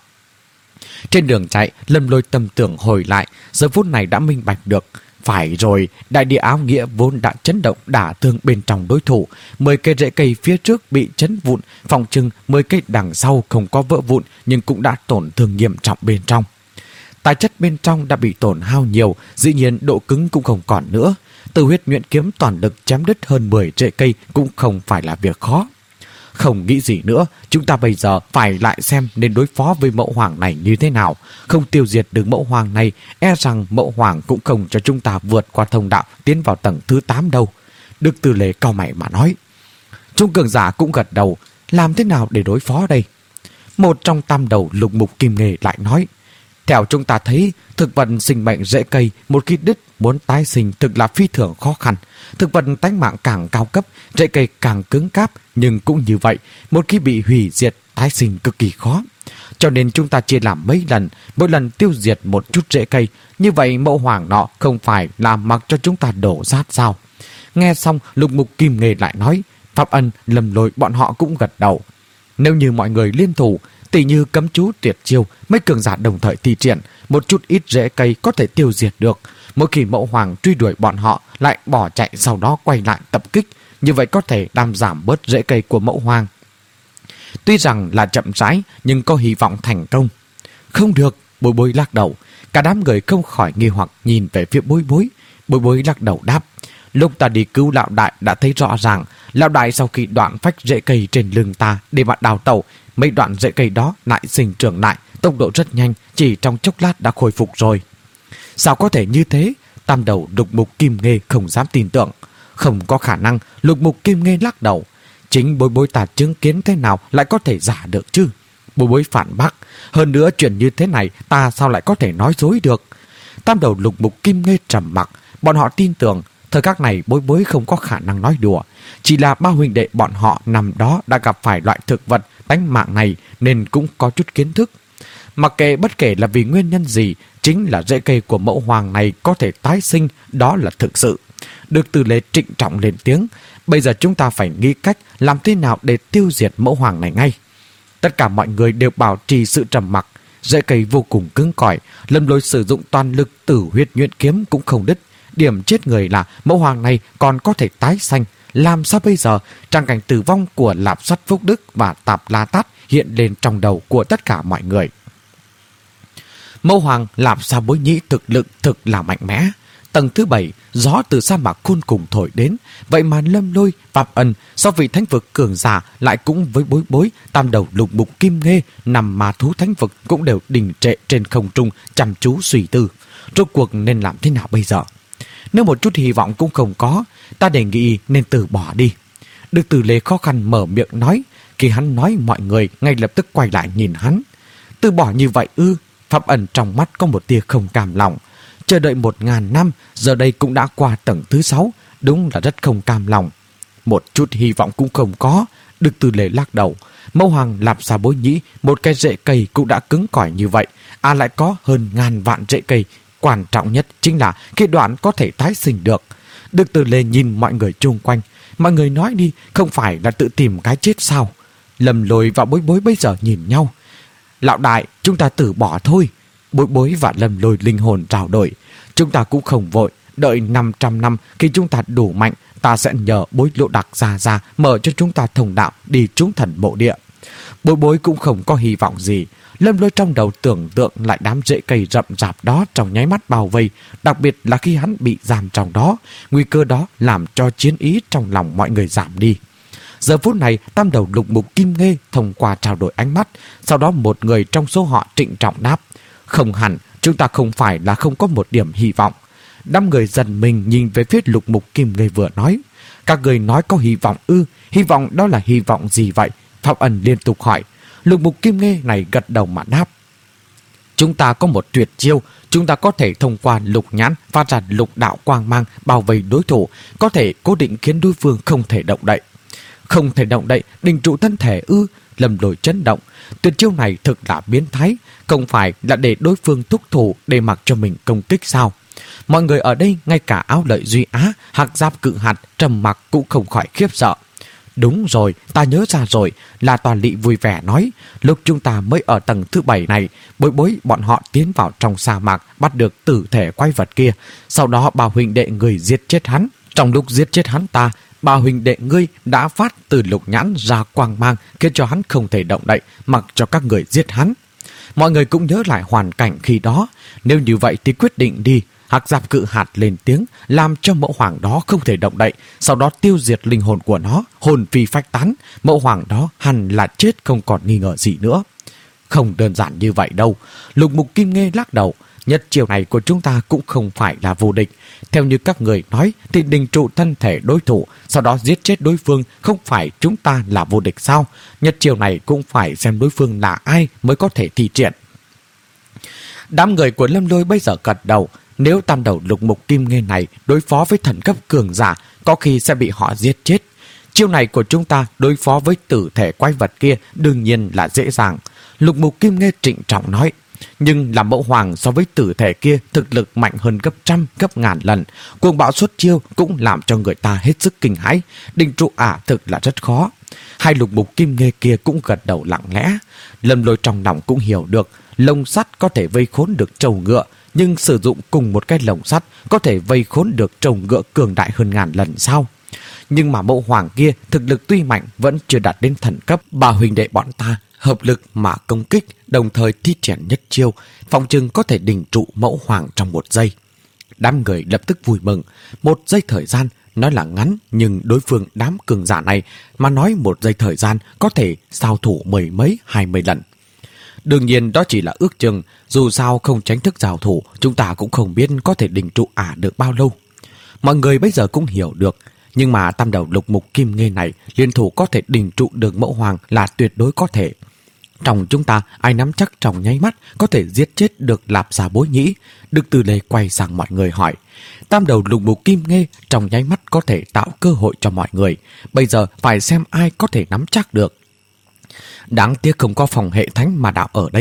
Trên đường chạy, Lâm Lôi tâm tưởng hồi lại, giờ phút này đã minh bạch được. Phải rồi, đại địa áo nghĩa vốn đã chấn động đả thương bên trong đối thủ. Mười cây rễ cây phía trước bị chấn vụn, phòng trưng mười cây đằng sau không có vỡ vụn nhưng cũng đã tổn thương nghiêm trọng bên trong. Tài chất bên trong đã bị tổn hao nhiều, dĩ nhiên độ cứng cũng không còn nữa. Tử Huyết Nhuyễn Kiếm toàn lực chém đứt hơn mười rễ cây cũng không phải là việc khó. Không nghĩ gì nữa, chúng ta bây giờ phải lại xem nên đối phó với Mẫu Hoàng này như thế nào. Không tiêu diệt được Mẫu Hoàng này, e rằng Mẫu Hoàng cũng không cho chúng ta vượt qua thông đạo tiến vào tầng thứ tám đâu. Đức Tư Lê cau mày mà nói. Trung cường giả cũng gật đầu, làm thế nào để đối phó đây? Một trong tam đầu Lục Mục Kim Nghề lại nói. Theo chúng ta thấy, thực vật sinh mệnh rễ cây một khi đứt muốn tái sinh thực là phi thường khó khăn. Thực vật tánh mạng càng cao cấp, rễ cây càng cứng cáp, nhưng cũng như vậy, một khi bị hủy diệt, tái sinh cực kỳ khó. Cho nên chúng ta chia làm mấy lần, mỗi lần tiêu diệt một chút rễ cây, như vậy Mẫu Hoàng nọ không phải là mặc cho chúng ta đổ sát sao? Nghe xong, Lục Mục Kim Nghề lại nói, Pháp Ân, Lâm Lôi bọn họ cũng gật đầu. Nếu như mọi người liên thủ, tỷ như cấm chú tuyệt chiêu, mấy cường giả đồng thời thi triển, một chút ít rễ cây có thể tiêu diệt được. Mỗi khi Mẫu Hoàng truy đuổi bọn họ lại bỏ chạy, sau đó quay lại tập kích, như vậy có thể làm giảm bớt rễ cây của Mẫu Hoàng. Tuy rằng là chậm rãi nhưng có hy vọng thành công. Không được, Bối Bối lắc đầu. Cả đám người không khỏi nghi hoặc nhìn về phía Bối Bối. Bối Bối lắc đầu đáp. Lúc ta đi cứu lão đại đã thấy rõ ràng, lão đại sau khi đoạn phách rễ cây trên lưng ta để mà đào tẩu, mấy đoạn rễ cây đó lại sinh trưởng lại, tốc độ rất nhanh, chỉ trong chốc lát đã khôi phục rồi. Sao có thể như thế? Tam đầu Lục Mục Kim Nghê không dám tin tưởng. Không có khả năng. Lục Mục Kim Nghê lắc đầu. Chính Bối Bối ta chứng kiến thế nào lại có thể giả được chứ? Bối Bối phản bác. Hơn nữa chuyện như thế này ta sao lại có thể nói dối được? Tam đầu Lục Mục Kim Nghê trầm mặc. Bọn họ tin tưởng thời khắc này Bối Bối không có khả năng nói đùa. Chỉ là ba huynh đệ bọn họ nằm đó đã gặp phải loại thực vật tánh mạng này nên cũng có chút kiến thức. Mặc kệ bất kể là vì nguyên nhân gì, chính là rễ cây của mẫu hoàng này có thể tái sinh, đó là thực sự. Được Từ Lê trịnh trọng lên tiếng. Bây giờ chúng ta phải nghĩ cách làm thế nào để tiêu diệt mẫu hoàng này ngay. Tất cả mọi người đều bảo trì sự trầm mặc. Rễ cây vô cùng cứng cỏi, Lâm Lôi sử dụng toàn lực tử huyết nhuyễn kiếm cũng không đứt. Điểm chết người là mẫu hoàng này còn có thể tái sanh. Làm sao bây giờ? Trang cảnh tử vong của Lạp Sắt Phúc Đức và Tạp La Tát hiện lên trong đầu của tất cả mọi người. Mẫu hoàng Lạp Sa Bối Nhĩ thực lực thực là mạnh mẽ. Tầng thứ bảy, gió từ sa mạc khôn cùng thổi đến. Vậy mà Lâm Lôi, Phạm Ân so vị thánh vực cường giả lại cũng với Bối Bối, Tam Đầu Lục Mục Kim Nghê, nằm ma thú thánh vực cũng đều đình trệ trên không trung chăm chú suy tư. Rốt cuộc nên làm thế nào bây giờ? Nếu một chút hy vọng cũng không có, ta đề nghị nên từ bỏ đi. Đức Từ Lê khó khăn mở miệng nói. Khi hắn nói, mọi người ngay lập tức quay lại nhìn hắn. Từ bỏ như vậy ư? Phạm Ân trong mắt có một tia không cam lòng. Chờ đợi một ngàn năm, giờ đây cũng đã qua tầng thứ sáu, đúng là rất không cam lòng. Một chút hy vọng cũng không có. Đức Từ Lê lắc đầu. Mẫu hoàng Lạp Sa Bối Nhĩ, một cái rễ cây cũng đã cứng cỏi như vậy, à lại có hơn ngàn vạn rễ cây. Quan trọng nhất chính là cái đoạn có thể tái sinh được. Đức Từ Lê nhìn mọi người chung quanh. Mọi người nói đi, không phải là tự tìm cái chết sao? Lâm Lôi và Bối Bối bây giờ nhìn nhau. Lão đại, chúng ta từ bỏ thôi. Bối Bối và Lâm Lôi linh hồn trao đổi. Chúng ta cũng không vội. Đợi năm trăm năm, khi chúng ta đủ mạnh, ta sẽ nhờ Bối Lộ Đặc ra ra mở cho chúng ta thông đạo đi trúng thần mộ địa. Bối Bối cũng không có hy vọng gì. Lâm Lôi trong đầu tưởng tượng lại đám rễ cây rậm rạp đó trong nháy mắt bao vây, đặc biệt là khi hắn bị giam trong đó. Nguy cơ đó làm cho chiến ý trong lòng mọi người giảm đi. Giờ phút này, Tam Đầu Lục Mục Kim Nghê thông qua trao đổi ánh mắt, sau đó một người trong số họ trịnh trọng đáp. Không hẳn, chúng ta không phải là không có một điểm hy vọng. Đám người dần mình nhìn về phía Lục Mục Kim Nghê vừa nói. Các người nói có hy vọng ư? Hy vọng đó là hy vọng gì vậy? Phạm Ân liên tục hỏi. Lục Mục Kim Nghê này gật đầu mà đáp. Chúng ta có một tuyệt chiêu, chúng ta có thể thông qua lục nhãn phát ra lục đạo quang mang bảo vệ đối thủ, có thể cố định khiến đối phương không thể động đậy. Không thể động đậy, định trụ thân thể ư? Lâm Lôi chấn động. Tuyệt chiêu này thực là biến thái, không phải là để đối phương thúc thủ để mặc cho mình công kích sao? Mọi người ở đây, ngay cả Áo Lợi Duy Á, Hạc Giáp Cự Hạt, trầm mặc cũng không khỏi khiếp sợ. Đúng rồi, ta nhớ ra rồi, là Toàn Lị vui vẻ nói. Lúc chúng ta mới ở tầng thứ bảy này, Bối Bối bọn họ tiến vào trong sa mạc, bắt được tử thể quái vật kia. Sau đó bà huynh đệ người giết chết hắn. Trong lúc giết chết hắn ta, bà huynh đệ ngươi đã phát từ lục nhãn ra quang mang, khiến cho hắn không thể động đậy, mặc cho các người giết hắn. Mọi người cũng nhớ lại hoàn cảnh khi đó. Nếu như vậy thì quyết định đi. Hạc Giáp Cự Hạt lên tiếng, làm cho mẫu hoàng đó không thể động đậy, sau đó tiêu diệt linh hồn của nó, hồn phi phách tán. Mẫu hoàng đó hẳn là chết không còn nghi ngờ gì nữa. Không đơn giản như vậy đâu. Lục Mục Kim Nghê lắc đầu. Nhất chiều này của chúng ta cũng không phải là vô địch. Theo như các người nói thì định trụ thân thể đối thủ, sau đó giết chết đối phương, không phải chúng ta là vô địch sao? Nhất chiều này cũng phải xem đối phương là ai mới có thể thi triển. Đám người của Lâm Lôi bây giờ gật đầu. Nếu Tam Đầu Lục Mục Kim Nghê này đối phó với thần cấp cường giả, có khi sẽ bị họ giết chết. Chiêu này của chúng ta đối phó với tử thể quái vật kia đương nhiên là dễ dàng. Lục Mục Kim Nghê trịnh trọng nói. Nhưng là mẫu hoàng so với tử thể kia thực lực mạnh hơn gấp trăm, gấp ngàn lần. Cuồng bạo xuất chiêu cũng làm cho người ta hết sức kinh hãi. Định trụ ả thực là rất khó. Hai Lục Mục Kim Nghê kia cũng gật đầu lặng lẽ. Lâm Lôi trong lòng cũng hiểu được, lồng sắt có thể vây khốn được trâu ngựa, nhưng sử dụng cùng một cái lồng sắt có thể vây khốn được trâu ngựa cường đại hơn ngàn lần sao? Nhưng mà mẫu hoàng kia thực lực tuy mạnh vẫn chưa đạt đến thần cấp. Bà huynh đệ bọn ta hợp lực mà công kích, đồng thời thi triển nhất chiêu, phòng chừng có thể đình trụ mẫu hoàng trong một giây. Đám người lập tức vui mừng. Một giây thời gian nói là ngắn, nhưng đối phương đám cường giả này mà nói một giây thời gian có thể giao thủ mười mấy hai mươi lần. Đương nhiên đó chỉ là ước chừng, dù sao không tránh thức giao thủ, chúng ta cũng không biết có thể đình trụ ả được bao lâu. Mọi người bây giờ cũng hiểu được, nhưng mà Tam Đầu Lục Mục Kim Nghê này liên thủ có thể đình trụ được mẫu hoàng là tuyệt đối có thể. Trong chúng ta, ai nắm chắc trong nháy mắt có thể giết chết được Lạp Sa Bối Nhĩ? Đức Từ Lê quay sang mọi người hỏi. Tam Đầu Lục Mục Kim Nghê trong nháy mắt có thể tạo cơ hội cho mọi người. Bây giờ phải xem ai có thể nắm chắc được. Đáng tiếc không có phòng hệ thánh mà đạo ở đây.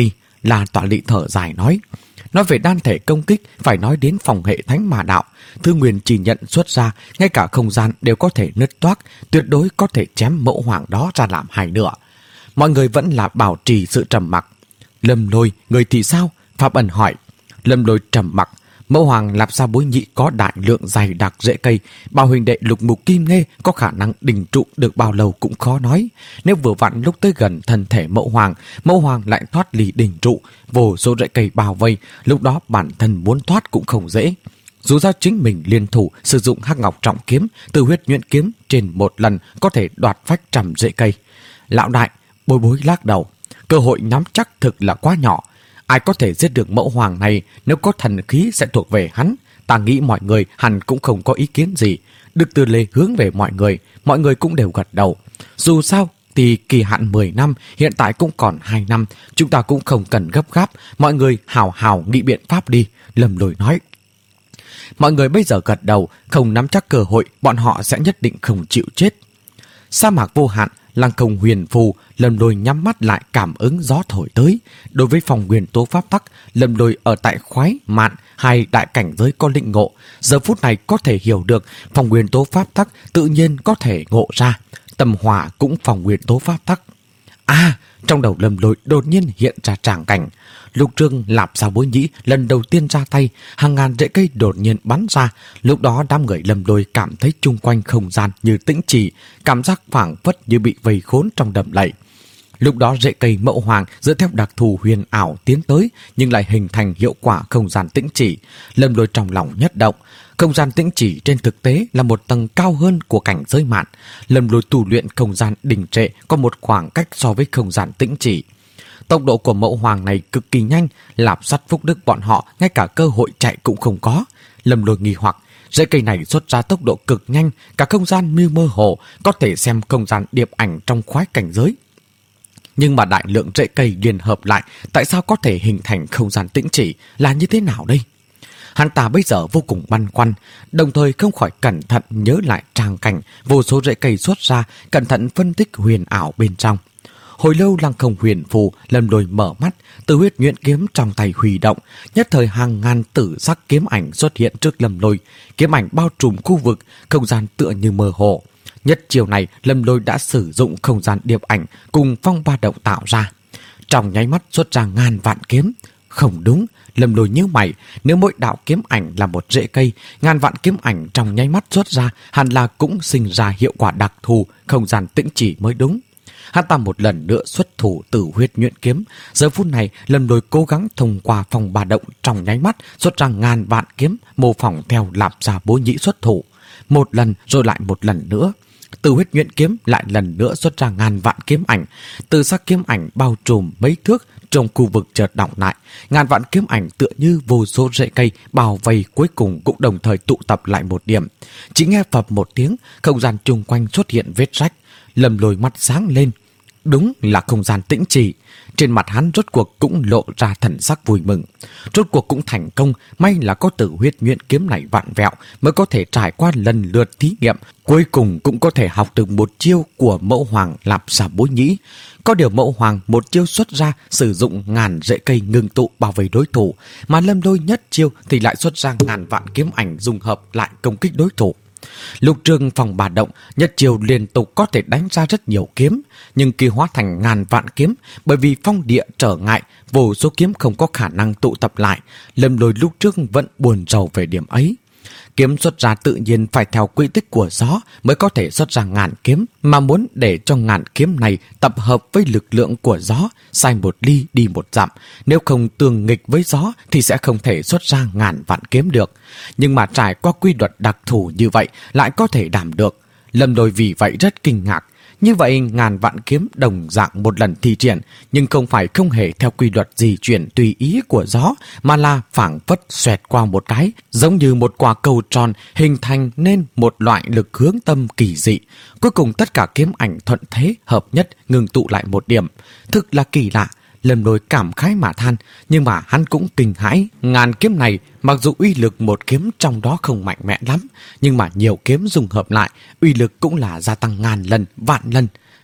là Tọa Lị thở dài nói. Nói về đan thể công kích, phải nói đến phòng hệ thánh mà đạo. Thư Nguyên chỉ nhận xuất ra, ngay cả không gian đều có thể nứt toác, tuyệt đối có thể chém mẫu hoàng đó ra làm hai nửa. Mọi người vẫn là bảo trì sự trầm mặc. Lâm Lôi, người thì sao? Pháp Ẩn hỏi. Lâm Lôi trầm mặc. Mẫu hoàng Lạp Sa Bối Nhĩ có đại lượng dày đặc rễ cây, bao huynh đệ Lục Mục Kim Nghê có khả năng đình trụ được bao lâu cũng khó nói. Nếu vừa vặn lúc tới gần thân thể mẫu hoàng, mẫu hoàng lại thoát ly đình trụ, vô số rễ cây bao vây, lúc đó bản thân muốn thoát cũng không dễ. Dù ra chính mình liên thủ sử dụng Hắc Ngọc Trọng Kiếm, Từ Huyết Nhuyễn Kiếm trên một lần có thể đoạt phách trăm rễ cây. Lão đại, Bối Bối lắc đầu. Cơ hội nắm chắc thực là quá nhỏ. Ai có thể giết được mẫu hoàng này, nếu có thần khí sẽ thuộc về hắn. Ta nghĩ mọi người hẳn cũng không có ý kiến gì. Đức Tư Lê hướng về mọi người, mọi người cũng đều gật đầu. Dù sao thì kỳ hạn mười năm, hiện tại cũng còn hai năm, chúng ta cũng không cần gấp gáp, mọi người hào hào nghĩ biện pháp đi, Lâm Lôi nói. Mọi người bây giờ gật đầu, không nắm chắc cơ hội, bọn họ sẽ nhất định không chịu chết. Sa mạc vô hạn, lăng không huyền phù, Lâm Lôi nhắm mắt lại cảm ứng gió thổi tới. Đối với phòng nguyên tố pháp tắc, Lâm Lôi ở tại khoái, mạn, hai đại cảnh giới có lĩnh ngộ. Giờ phút này có thể hiểu được phòng nguyên tố pháp tắc tự nhiên có thể ngộ ra. Tầm hỏa cũng phòng nguyên tố pháp tắc. À, trong đầu Lâm Lôi đột nhiên hiện ra tràng cảnh. Lục Trương Lạp Sa Bối Nhĩ lần đầu tiên ra tay, hàng ngàn rễ cây đột nhiên bắn ra. Lúc đó đám người Lâm Lôi cảm thấy chung quanh không gian như tĩnh trì, cảm giác phảng phất như bị vây khốn trong đầm lầy. Lúc đó rễ cây mẫu hoàng dựa theo đặc thù huyền ảo tiến tới, nhưng lại hình thành hiệu quả không gian tĩnh trì. Lâm Lôi trong lòng nhất động. Không gian tĩnh trì trên thực tế là một tầng cao hơn của cảnh giới mạn. Lâm Lôi tu luyện không gian đình trệ có một khoảng cách so với không gian tĩnh trì. Tốc độ của mẫu hoàng này cực kỳ nhanh, Lạp Sắt Phúc Đức bọn họ ngay cả cơ hội chạy cũng không có. Lâm Lôi nghi hoặc, rễ cây này xuất ra tốc độ cực nhanh, cả không gian như mơ hồ, có thể xem không gian điệp ảnh trong khoái cảnh giới. Nhưng mà đại lượng rễ cây liên hợp lại, tại sao có thể hình thành không gian tĩnh trì, là như thế nào đây? Hắn ta bây giờ vô cùng băn khoăn, đồng thời không khỏi cẩn thận nhớ lại tràng cảnh vô số rễ cây xuất ra, cẩn thận phân tích huyền ảo bên trong. Hồi lâu lăng không huyền phù, Lâm Lôi mở mắt, Từ Huyết Nhuyễn Kiếm trong tay huy động, nhất thời hàng ngàn tử sắc kiếm ảnh xuất hiện trước Lâm Lôi, kiếm ảnh bao trùm khu vực, không gian tựa như mơ hồ. Nhất chiều này, Lâm Lôi đã sử dụng không gian điệp ảnh cùng phong ba động tạo ra. Trong nháy mắt xuất ra ngàn vạn kiếm. Không đúng, Lâm Lôi nhíu mày, nếu mỗi đạo kiếm ảnh là một rễ cây, ngàn vạn kiếm ảnh trong nháy mắt xuất ra, hẳn là cũng sinh ra hiệu quả đặc thù, không gian tĩnh chỉ mới đúng. Hắn ta một lần nữa xuất thủ Tử Huyết Nhuyễn Kiếm. Giờ phút này, Lâm Lôi cố gắng thông qua phòng bà động trong nháy mắt xuất ra ngàn vạn kiếm, mô phỏng theo Lạp Sa Bối Nhĩ xuất thủ. Một lần rồi lại một lần nữa. Tử Huyết Nhuyễn Kiếm lại lần nữa xuất ra ngàn vạn kiếm ảnh. Từ sắc kiếm ảnh bao trùm mấy thước trong khu vực chợt động lại. Ngàn vạn kiếm ảnh tựa như vô số rễ cây bao vây, cuối cùng cũng đồng thời tụ tập lại một điểm. Chỉ nghe phập một tiếng, không gian chung quanh xuất hiện vết rách. Lâm Lôi mắt sáng lên. Đúng là không gian tĩnh trì. Trên mặt hắn rốt cuộc cũng lộ ra thần sắc vui mừng. Rốt cuộc cũng thành công, may là có Tử Huyết Nhuyễn Kiếm này vặn vẹo mới có thể trải qua lần lượt thí nghiệm, cuối cùng cũng có thể học được một chiêu của mẫu hoàng Lạp Sa Bối Nhĩ. Có điều mẫu hoàng một chiêu xuất ra sử dụng ngàn rễ cây ngưng tụ bảo vệ đối thủ, mà Lâm Lôi nhất chiêu thì lại xuất ra ngàn vạn kiếm ảnh dung hợp lại công kích đối thủ. Lục Trương phòng bà động nhất chiều liên tục có thể đánh ra rất nhiều kiếm, nhưng khi hóa thành ngàn vạn kiếm, bởi vì phong địa trở ngại, vô số kiếm không có khả năng tụ tập lại. Lâm Lôi lúc trước vẫn buồn rầu về điểm ấy. Kiếm xuất ra tự nhiên phải theo quy tích của gió mới có thể xuất ra ngàn kiếm, mà muốn để cho ngàn kiếm này tập hợp với lực lượng của gió, sai một ly đi một dặm, nếu không tương nghịch với gió thì sẽ không thể xuất ra ngàn vạn kiếm được. Nhưng mà trải qua quy luật đặc thù như vậy lại có thể đảm được. Lâm Lôi vì vậy rất kinh ngạc. Như vậy ngàn vạn kiếm đồng dạng một lần thi triển, nhưng không phải không hề theo quy luật di chuyển tùy ý của gió, mà là phảng phất xoẹt qua một cái, giống như một quả cầu tròn hình thành nên một loại lực hướng tâm kỳ dị. Cuối cùng tất cả kiếm ảnh thuận thế hợp nhất ngừng tụ lại một điểm. Thực là kỳ lạ. Lâm Lôi cảm khái mà than, nhưng mà hắn cũng kinh hãi. Ngàn kiếm này mặc dù uy lực một kiếm trong đó không mạnh mẽ lắm, nhưng mà nhiều kiếm dùng hợp lại, uy lực cũng là gia tăng ngàn lần, vạn lần.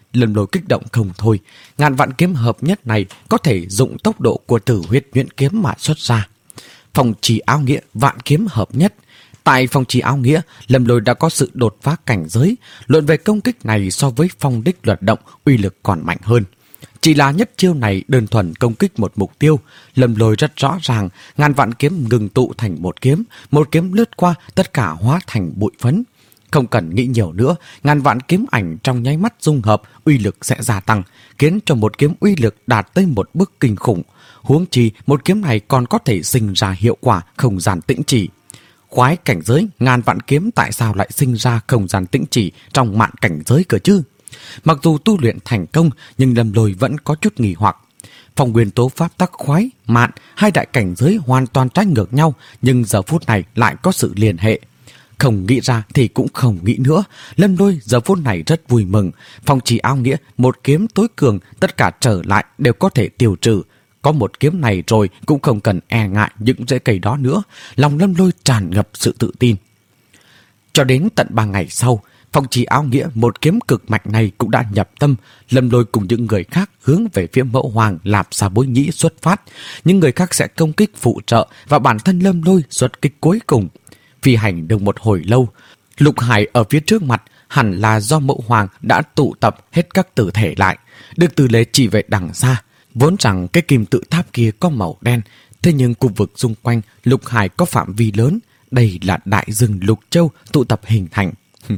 Lâm Lôi kích động không thôi. Ngàn vạn kiếm hợp nhất này có thể dụng tốc độ của Tử Huyết Nhuyễn kiếm mà xuất ra. Phong trì áo nghĩa vạn kiếm hợp nhất. Tại phong trì áo nghĩa, Lâm Lôi đã có sự đột phá cảnh giới. Luận về công kích này so với phong đích luật động, uy lực còn mạnh hơn. Chỉ là nhất chiêu này đơn thuần công kích một mục tiêu. Lâm Lôi rất rõ ràng, ngàn vạn kiếm ngừng tụ thành một kiếm, một kiếm lướt qua, tất cả hóa thành bụi phấn. Không cần nghĩ nhiều nữa, ngàn vạn kiếm ảnh trong nháy mắt dung hợp, uy lực sẽ gia tăng, khiến cho một kiếm uy lực đạt tới một bước kinh khủng. Huống chi, một kiếm này còn có thể sinh ra hiệu quả không gian tĩnh chỉ. Khoái cảnh giới, ngàn vạn kiếm tại sao lại sinh ra không gian tĩnh chỉ trong mạn cảnh giới cơ chứ? Mặc dù tu luyện thành công, nhưng Lâm Lôi vẫn có chút nghi hoặc. Phong nguyên tố pháp tắc khoái, mạn, hai đại cảnh giới hoàn toàn trái ngược nhau, nhưng giờ phút này lại có sự liên hệ. Không nghĩ ra thì cũng không nghĩ nữa. Lâm Lôi giờ phút này rất vui mừng. Phong trì áo nghĩa, một kiếm tối cường, tất cả trở lại đều có thể tiêu trừ. Có một kiếm này rồi cũng không cần e ngại những rễ cây đó nữa. Lòng Lâm Lôi tràn ngập sự tự tin. Cho đến tận ba ngày sau, phong trì áo nghĩa một kiếm cực mạnh này cũng đã nhập tâm. Lâm Lôi cùng những người khác hướng về phía Mẫu Hoàng Lạp Xà Bối Nhĩ xuất phát. Những người khác sẽ công kích phụ trợ và bản thân Lâm Lôi xuất kích cuối cùng. Phi hành được một hồi lâu, Lục Hải ở phía trước mặt hẳn là do Mẫu Hoàng đã tụ tập hết các tử thể lại. Được Từ Lê chỉ về đằng xa. Vốn rằng cái kim tự tháp kia có màu đen, thế nhưng khu vực xung quanh Lục Hải có phạm vi lớn. Đây là đại rừng Lục Châu tụ tập hình thành.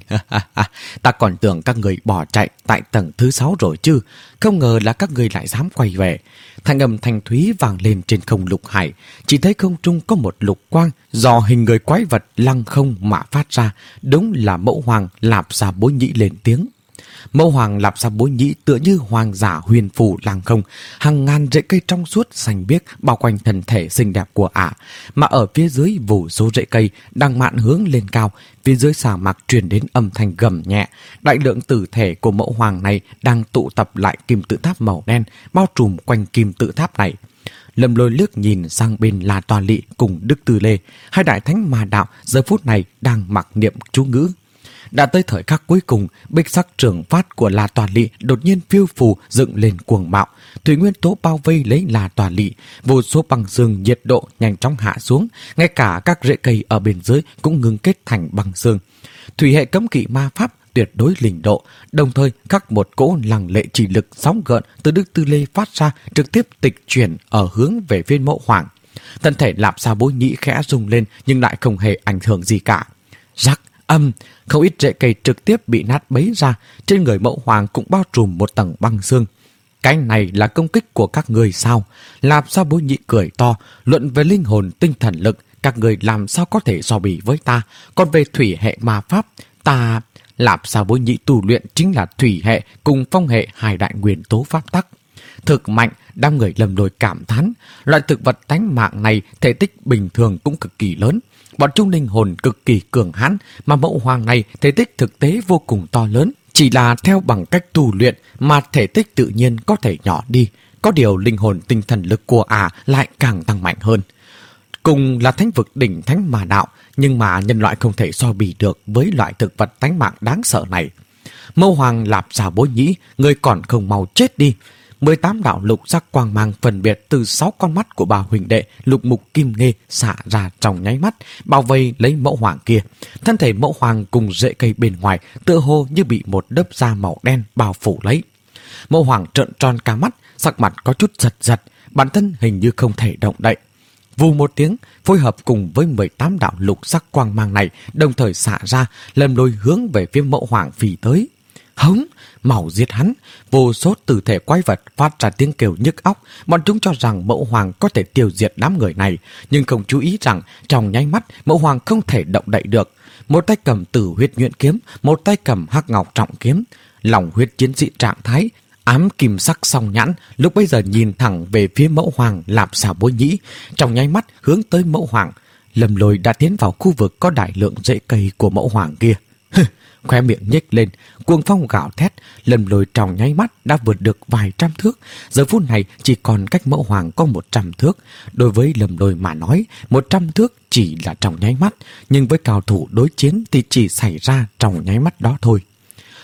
Ta còn tưởng các người bỏ chạy tại tầng thứ sáu rồi chứ, không ngờ là các người lại dám quay về. Thanh âm thanh thúy vang lên trên không Lục Hải. Chỉ thấy không trung có một lục quang do hình người quái vật lăng không mà phát ra. Đúng là Mẫu Hoàng Lạp Xà Bối Nhĩ lên tiếng. Mẫu Hoàng Lạp Xà Bối Nhĩ tựa như hoàng giả huyền phù lăng không, hàng ngàn rễ cây trong suốt xanh biếc bao quanh thân thể xinh đẹp của ả, mà ở phía dưới vô số rễ cây đang mạn hướng lên cao. Phía dưới sa mạc truyền đến âm thanh gầm nhẹ. Đại lượng tử thể của Mẫu Hoàng này đang tụ tập lại kim tự tháp màu đen, bao trùm quanh kim tự tháp này. Lâm Lôi liếc nhìn sang bên La Tòa Lị cùng Đức Tư Lê, hai đại thánh ma đạo giờ phút này đang mặc niệm chú ngữ. Đã tới thời khắc cuối cùng, bích sắc trường phát của La Tòa Lị đột nhiên phiêu phù dựng lên cuồng bạo. Thủy nguyên tố bao vây lấy La Tòa Lị, vô số băng xương nhiệt độ nhanh chóng hạ xuống, ngay cả các rễ cây ở bên dưới cũng ngừng kết thành băng xương. Thủy hệ cấm kỵ ma pháp tuyệt đối linh độ, đồng thời khắc một cỗ lăng lệ chỉ lực sóng gợn từ Đức Tư Lê phát ra, trực tiếp tịch chuyển ở hướng về phía Mẫu Hoàng. Thân thể Lạp Xà Bối Nhĩ khẽ rung lên nhưng lại không hề ảnh hưởng gì cả. Rắc âm, không ít rễ cây trực tiếp bị nát bấy ra, trên người Mẫu Hoàng cũng bao trùm một tầng băng xương. Cái này là công kích của các người sao? Lạp Xà Bối Nhĩ cười to, luận về linh hồn tinh thần lực, các người làm sao có thể so bì với ta? Còn về thủy hệ ma pháp, ta... Lạp Xà Bối Nhĩ tu luyện chính là thủy hệ cùng phong hệ hai đại nguyên tố pháp tắc. Thực mạnh, đám người Lâm Lôi cảm thán. Loại thực vật tánh mạng này thể tích bình thường cũng cực kỳ lớn. Bọn chúng linh hồn cực kỳ cường hãn, mà Mẫu Hoàng này thể tích thực tế vô cùng to lớn. Chỉ là theo bằng cách tu luyện mà thể tích tự nhiên có thể nhỏ đi. Có điều linh hồn tinh thần lực của ả à lại càng tăng mạnh hơn. Cùng là thánh vực đỉnh thánh ma đạo, nhưng mà nhân loại không thể so bì được với loại thực vật tánh mạng đáng sợ này. Mẫu Hoàng Lạp Xà Bối Nhĩ, người còn không mau chết đi. mười tám đạo lục sắc quang mang phân biệt từ sáu con mắt của bà huỳnh đệ Lục Mục Kim Nghê xả ra trong nháy mắt, bao vây lấy Mẫu Hoàng kia. Thân thể Mẫu Hoàng cùng rễ cây bên ngoài tựa hồ như bị một lớp da màu đen bao phủ lấy. Mẫu Hoàng trợn tròn cả mắt, sắc mặt có chút giật giật, bản thân hình như không thể động đậy. Vù một tiếng, phối hợp cùng với mười tám đạo lục sắc quang mang này đồng thời xả ra, Lâm Lôi hướng về phía Mẫu Hoàng phì tới. Hống, mau giết hắn! Vô số tử thể quái vật phát ra tiếng kêu nhức óc. Bọn chúng cho rằng Mẫu Hoàng có thể tiêu diệt đám người này, nhưng không chú ý rằng trong nháy mắt Mẫu Hoàng không thể động đậy được. Một tay cầm Tử Huyết Nhuyễn kiếm, một tay cầm Hắc Ngọc Trọng kiếm. Lòng huyết chiến sĩ trạng thái, ám kim sắc song nhãn, lúc bây giờ nhìn thẳng về phía Mẫu Hoàng Lạp Xà Bối Nhĩ, trong nháy mắt hướng tới Mẫu Hoàng. Lâm Lôi đã tiến vào khu vực có đại lượng rễ cây của Mẫu Hoàng kia. Khóe miệng nhếch lên, cuồng phong gào thét. Lâm Lôi trong nháy mắt đã vượt được vài trăm thước. Giờ phút này chỉ còn cách Mẫu Hoàng có một trăm thước. Đối với Lâm Lôi mà nói, một trăm thước chỉ là trong nháy mắt, nhưng với cao thủ đối chiến thì chỉ xảy ra trong nháy mắt đó thôi.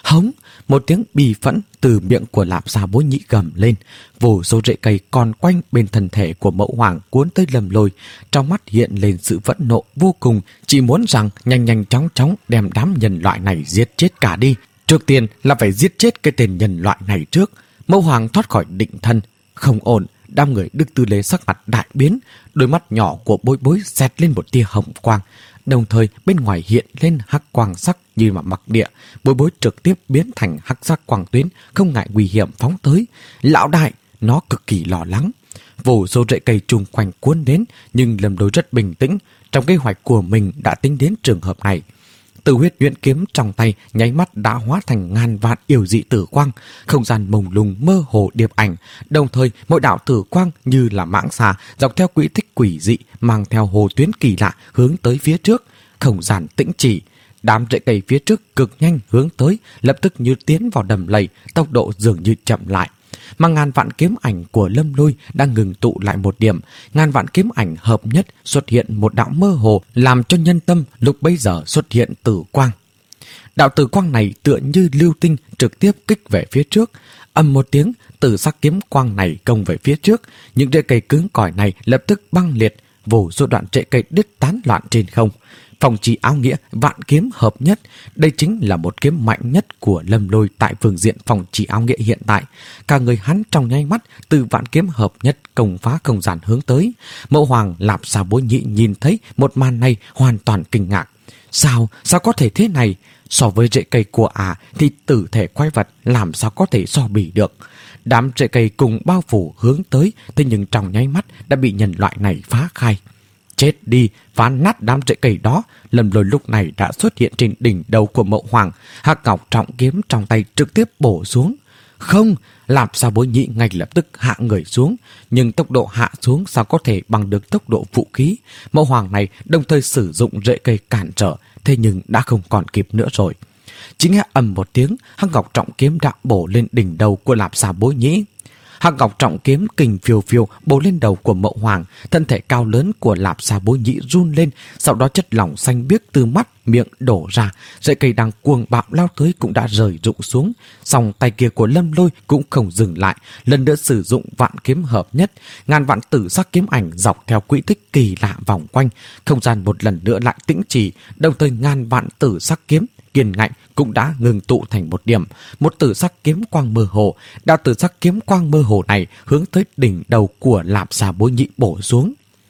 Hống, một tiếng bì phẫn từ miệng của Lạp Gia Bối Nhĩ gầm lên. Vô số rễ cây còn quanh bên thân thể của Mẫu Hoàng cuốn tới Lâm Lôi. Trong mắt hiện lên sự phẫn nộ vô cùng, chỉ muốn rằng nhanh nhanh chóng chóng đem đám nhân loại này giết chết cả đi. Trước tiên là phải giết chết cái tên nhân loại này trước. Mẫu Hoàng thoát khỏi định thân. Không ổn, đám người Đức Tư Lê sắc mặt đại biến. Đôi mắt nhỏ của Bối Bối xẹt lên một tia hồng quang. Đồng thời bên ngoài hiện lên hắc quang sắc như mà mặc địa. Bối Bối trực tiếp biến thành hắc sắc quang tuyến, không ngại nguy hiểm phóng tới. Lão đại, nó cực kỳ lo lắng. Vô số rễ cây chung quanh cuốn đến, nhưng Lâm Lôi rất bình tĩnh. Trong kế hoạch của mình đã tính đến trường hợp này. Tử huyết nhuyễn kiếm trong tay nháy mắt đã hóa thành ngàn vạn yêu dị tử quang, không gian mông lung mơ hồ điệp ảnh, đồng thời mỗi đạo tử quang như là mãng xà dọc theo quỹ tích quỷ dị mang theo hồ tuyến kỳ lạ hướng tới phía trước. Không gian tĩnh chỉ, đám rễ cây phía trước cực nhanh hướng tới, lập tức như tiến vào đầm lầy, tốc độ dường như chậm lại. Mà ngàn vạn kiếm ảnh của Lâm Lôi đang ngừng tụ lại một điểm. Ngàn vạn kiếm ảnh hợp nhất xuất hiện một đạo mơ hồ, làm cho nhân tâm lúc bấy giờ xuất hiện tử quang. Đạo tử quang này tựa như lưu tinh trực tiếp kích về phía trước. Ầm một tiếng, tử sắc kiếm quang này công về phía trước. Những rễ cây cứng cỏi này lập tức băng liệt, vô số đoạn rễ cây đứt tán loạn trên không. Phong trì áo nghĩa vạn kiếm hợp nhất, đây chính là một kiếm mạnh nhất của Lâm Lôi tại phương diện phong trì áo nghĩa hiện tại. Cả người hắn trong nháy mắt từ vạn kiếm hợp nhất công phá không gian hướng tới. Mẫu Hoàng Lạp Gia Bối Nhĩ nhìn thấy một màn này hoàn toàn kinh ngạc. Sao, sao có thể thế này? So với rễ cây của ả à, thì tử thể quái vật làm sao có thể so bì được. Đám rễ cây cùng bao phủ hướng tới, thế nhưng trong nháy mắt đã bị nhân loại này phá khai. Chết đi, phá nát đám rễ cây đó. Lâm Lôi lúc này đã xuất hiện trên đỉnh đầu của Mẫu Hoàng. Hắc ngọc trọng kiếm trong tay trực tiếp bổ xuống. Không, Lạp Gia Bối Nhĩ ngay lập tức hạ người xuống. Nhưng tốc độ hạ xuống sao có thể bằng được tốc độ vũ khí. Mẫu Hoàng này đồng thời sử dụng rễ cây cản trở, thế nhưng đã không còn kịp nữa rồi. Chỉ nghe ầm một tiếng, hắc ngọc trọng kiếm đã bổ lên đỉnh đầu của Lạp Gia Bối Nhĩ. Hắc ngọc trọng kiếm kình phiêu phiêu bổ lên đầu của Mẫu Hoàng. Thân thể cao lớn của Lạp Gia Bối Nhĩ run lên, sau đó chất lỏng xanh biếc từ mắt miệng đổ ra. Rễ cây đang cuồng bạo lao tới cũng đã rời rụng xuống. Song tay kia của Lâm Lôi cũng không dừng lại, lần nữa sử dụng vạn kiếm hợp nhất. Ngàn vạn tử sắc kiếm ảnh dọc theo quỹ tích kỳ lạ vòng quanh, không gian một lần nữa lại tĩnh trì. Đồng thời ngàn vạn tử sắc kiếm kiên ngạnh cũng đã ngừng tụ thành một điểm. Một tử sắc kiếm quang mơ hồ. Đạo tử sắc kiếm quang mơ hồ này hướng tới đỉnh đầu của Lạp Gia Bối Nhĩ bổ xuống.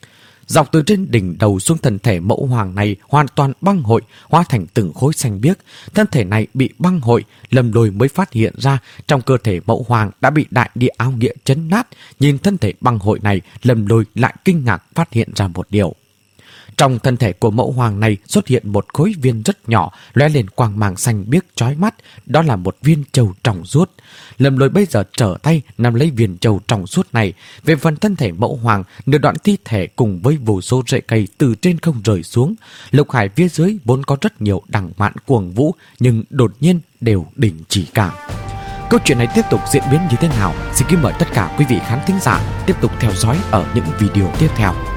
Dọc từ trên đỉnh đầu xuống, thân thể Mẫu Hoàng này hoàn toàn băng hội, hóa thành từng khối xanh biếc. Thân thể này bị băng hội, Lâm Lôi mới phát hiện ra trong cơ thể Mẫu Hoàng đã bị đại địa áo nghĩa chấn nát. Nhìn thân thể băng hội này, Lâm Lôi lại kinh ngạc phát hiện ra một điều. Trong thân thể của Mẫu Hoàng này xuất hiện một khối viên rất nhỏ, lóe lên quang mang xanh biếc chói mắt, đó là một viên châu trong suốt. Lâm Lôi bây giờ trở tay nắm lấy viên châu trong suốt này. Về phần thân thể Mẫu Hoàng, nửa đoạn thi thể cùng với vô số rễ cây từ trên không rơi xuống. Lục hải phía dưới vốn có rất nhiều đằng mạn cuồng vũ, nhưng đột nhiên đều đình chỉ cả. Câu chuyện này tiếp tục diễn biến như thế nào? Xin kính mời tất cả quý vị khán thính giả tiếp tục theo dõi ở những video tiếp theo.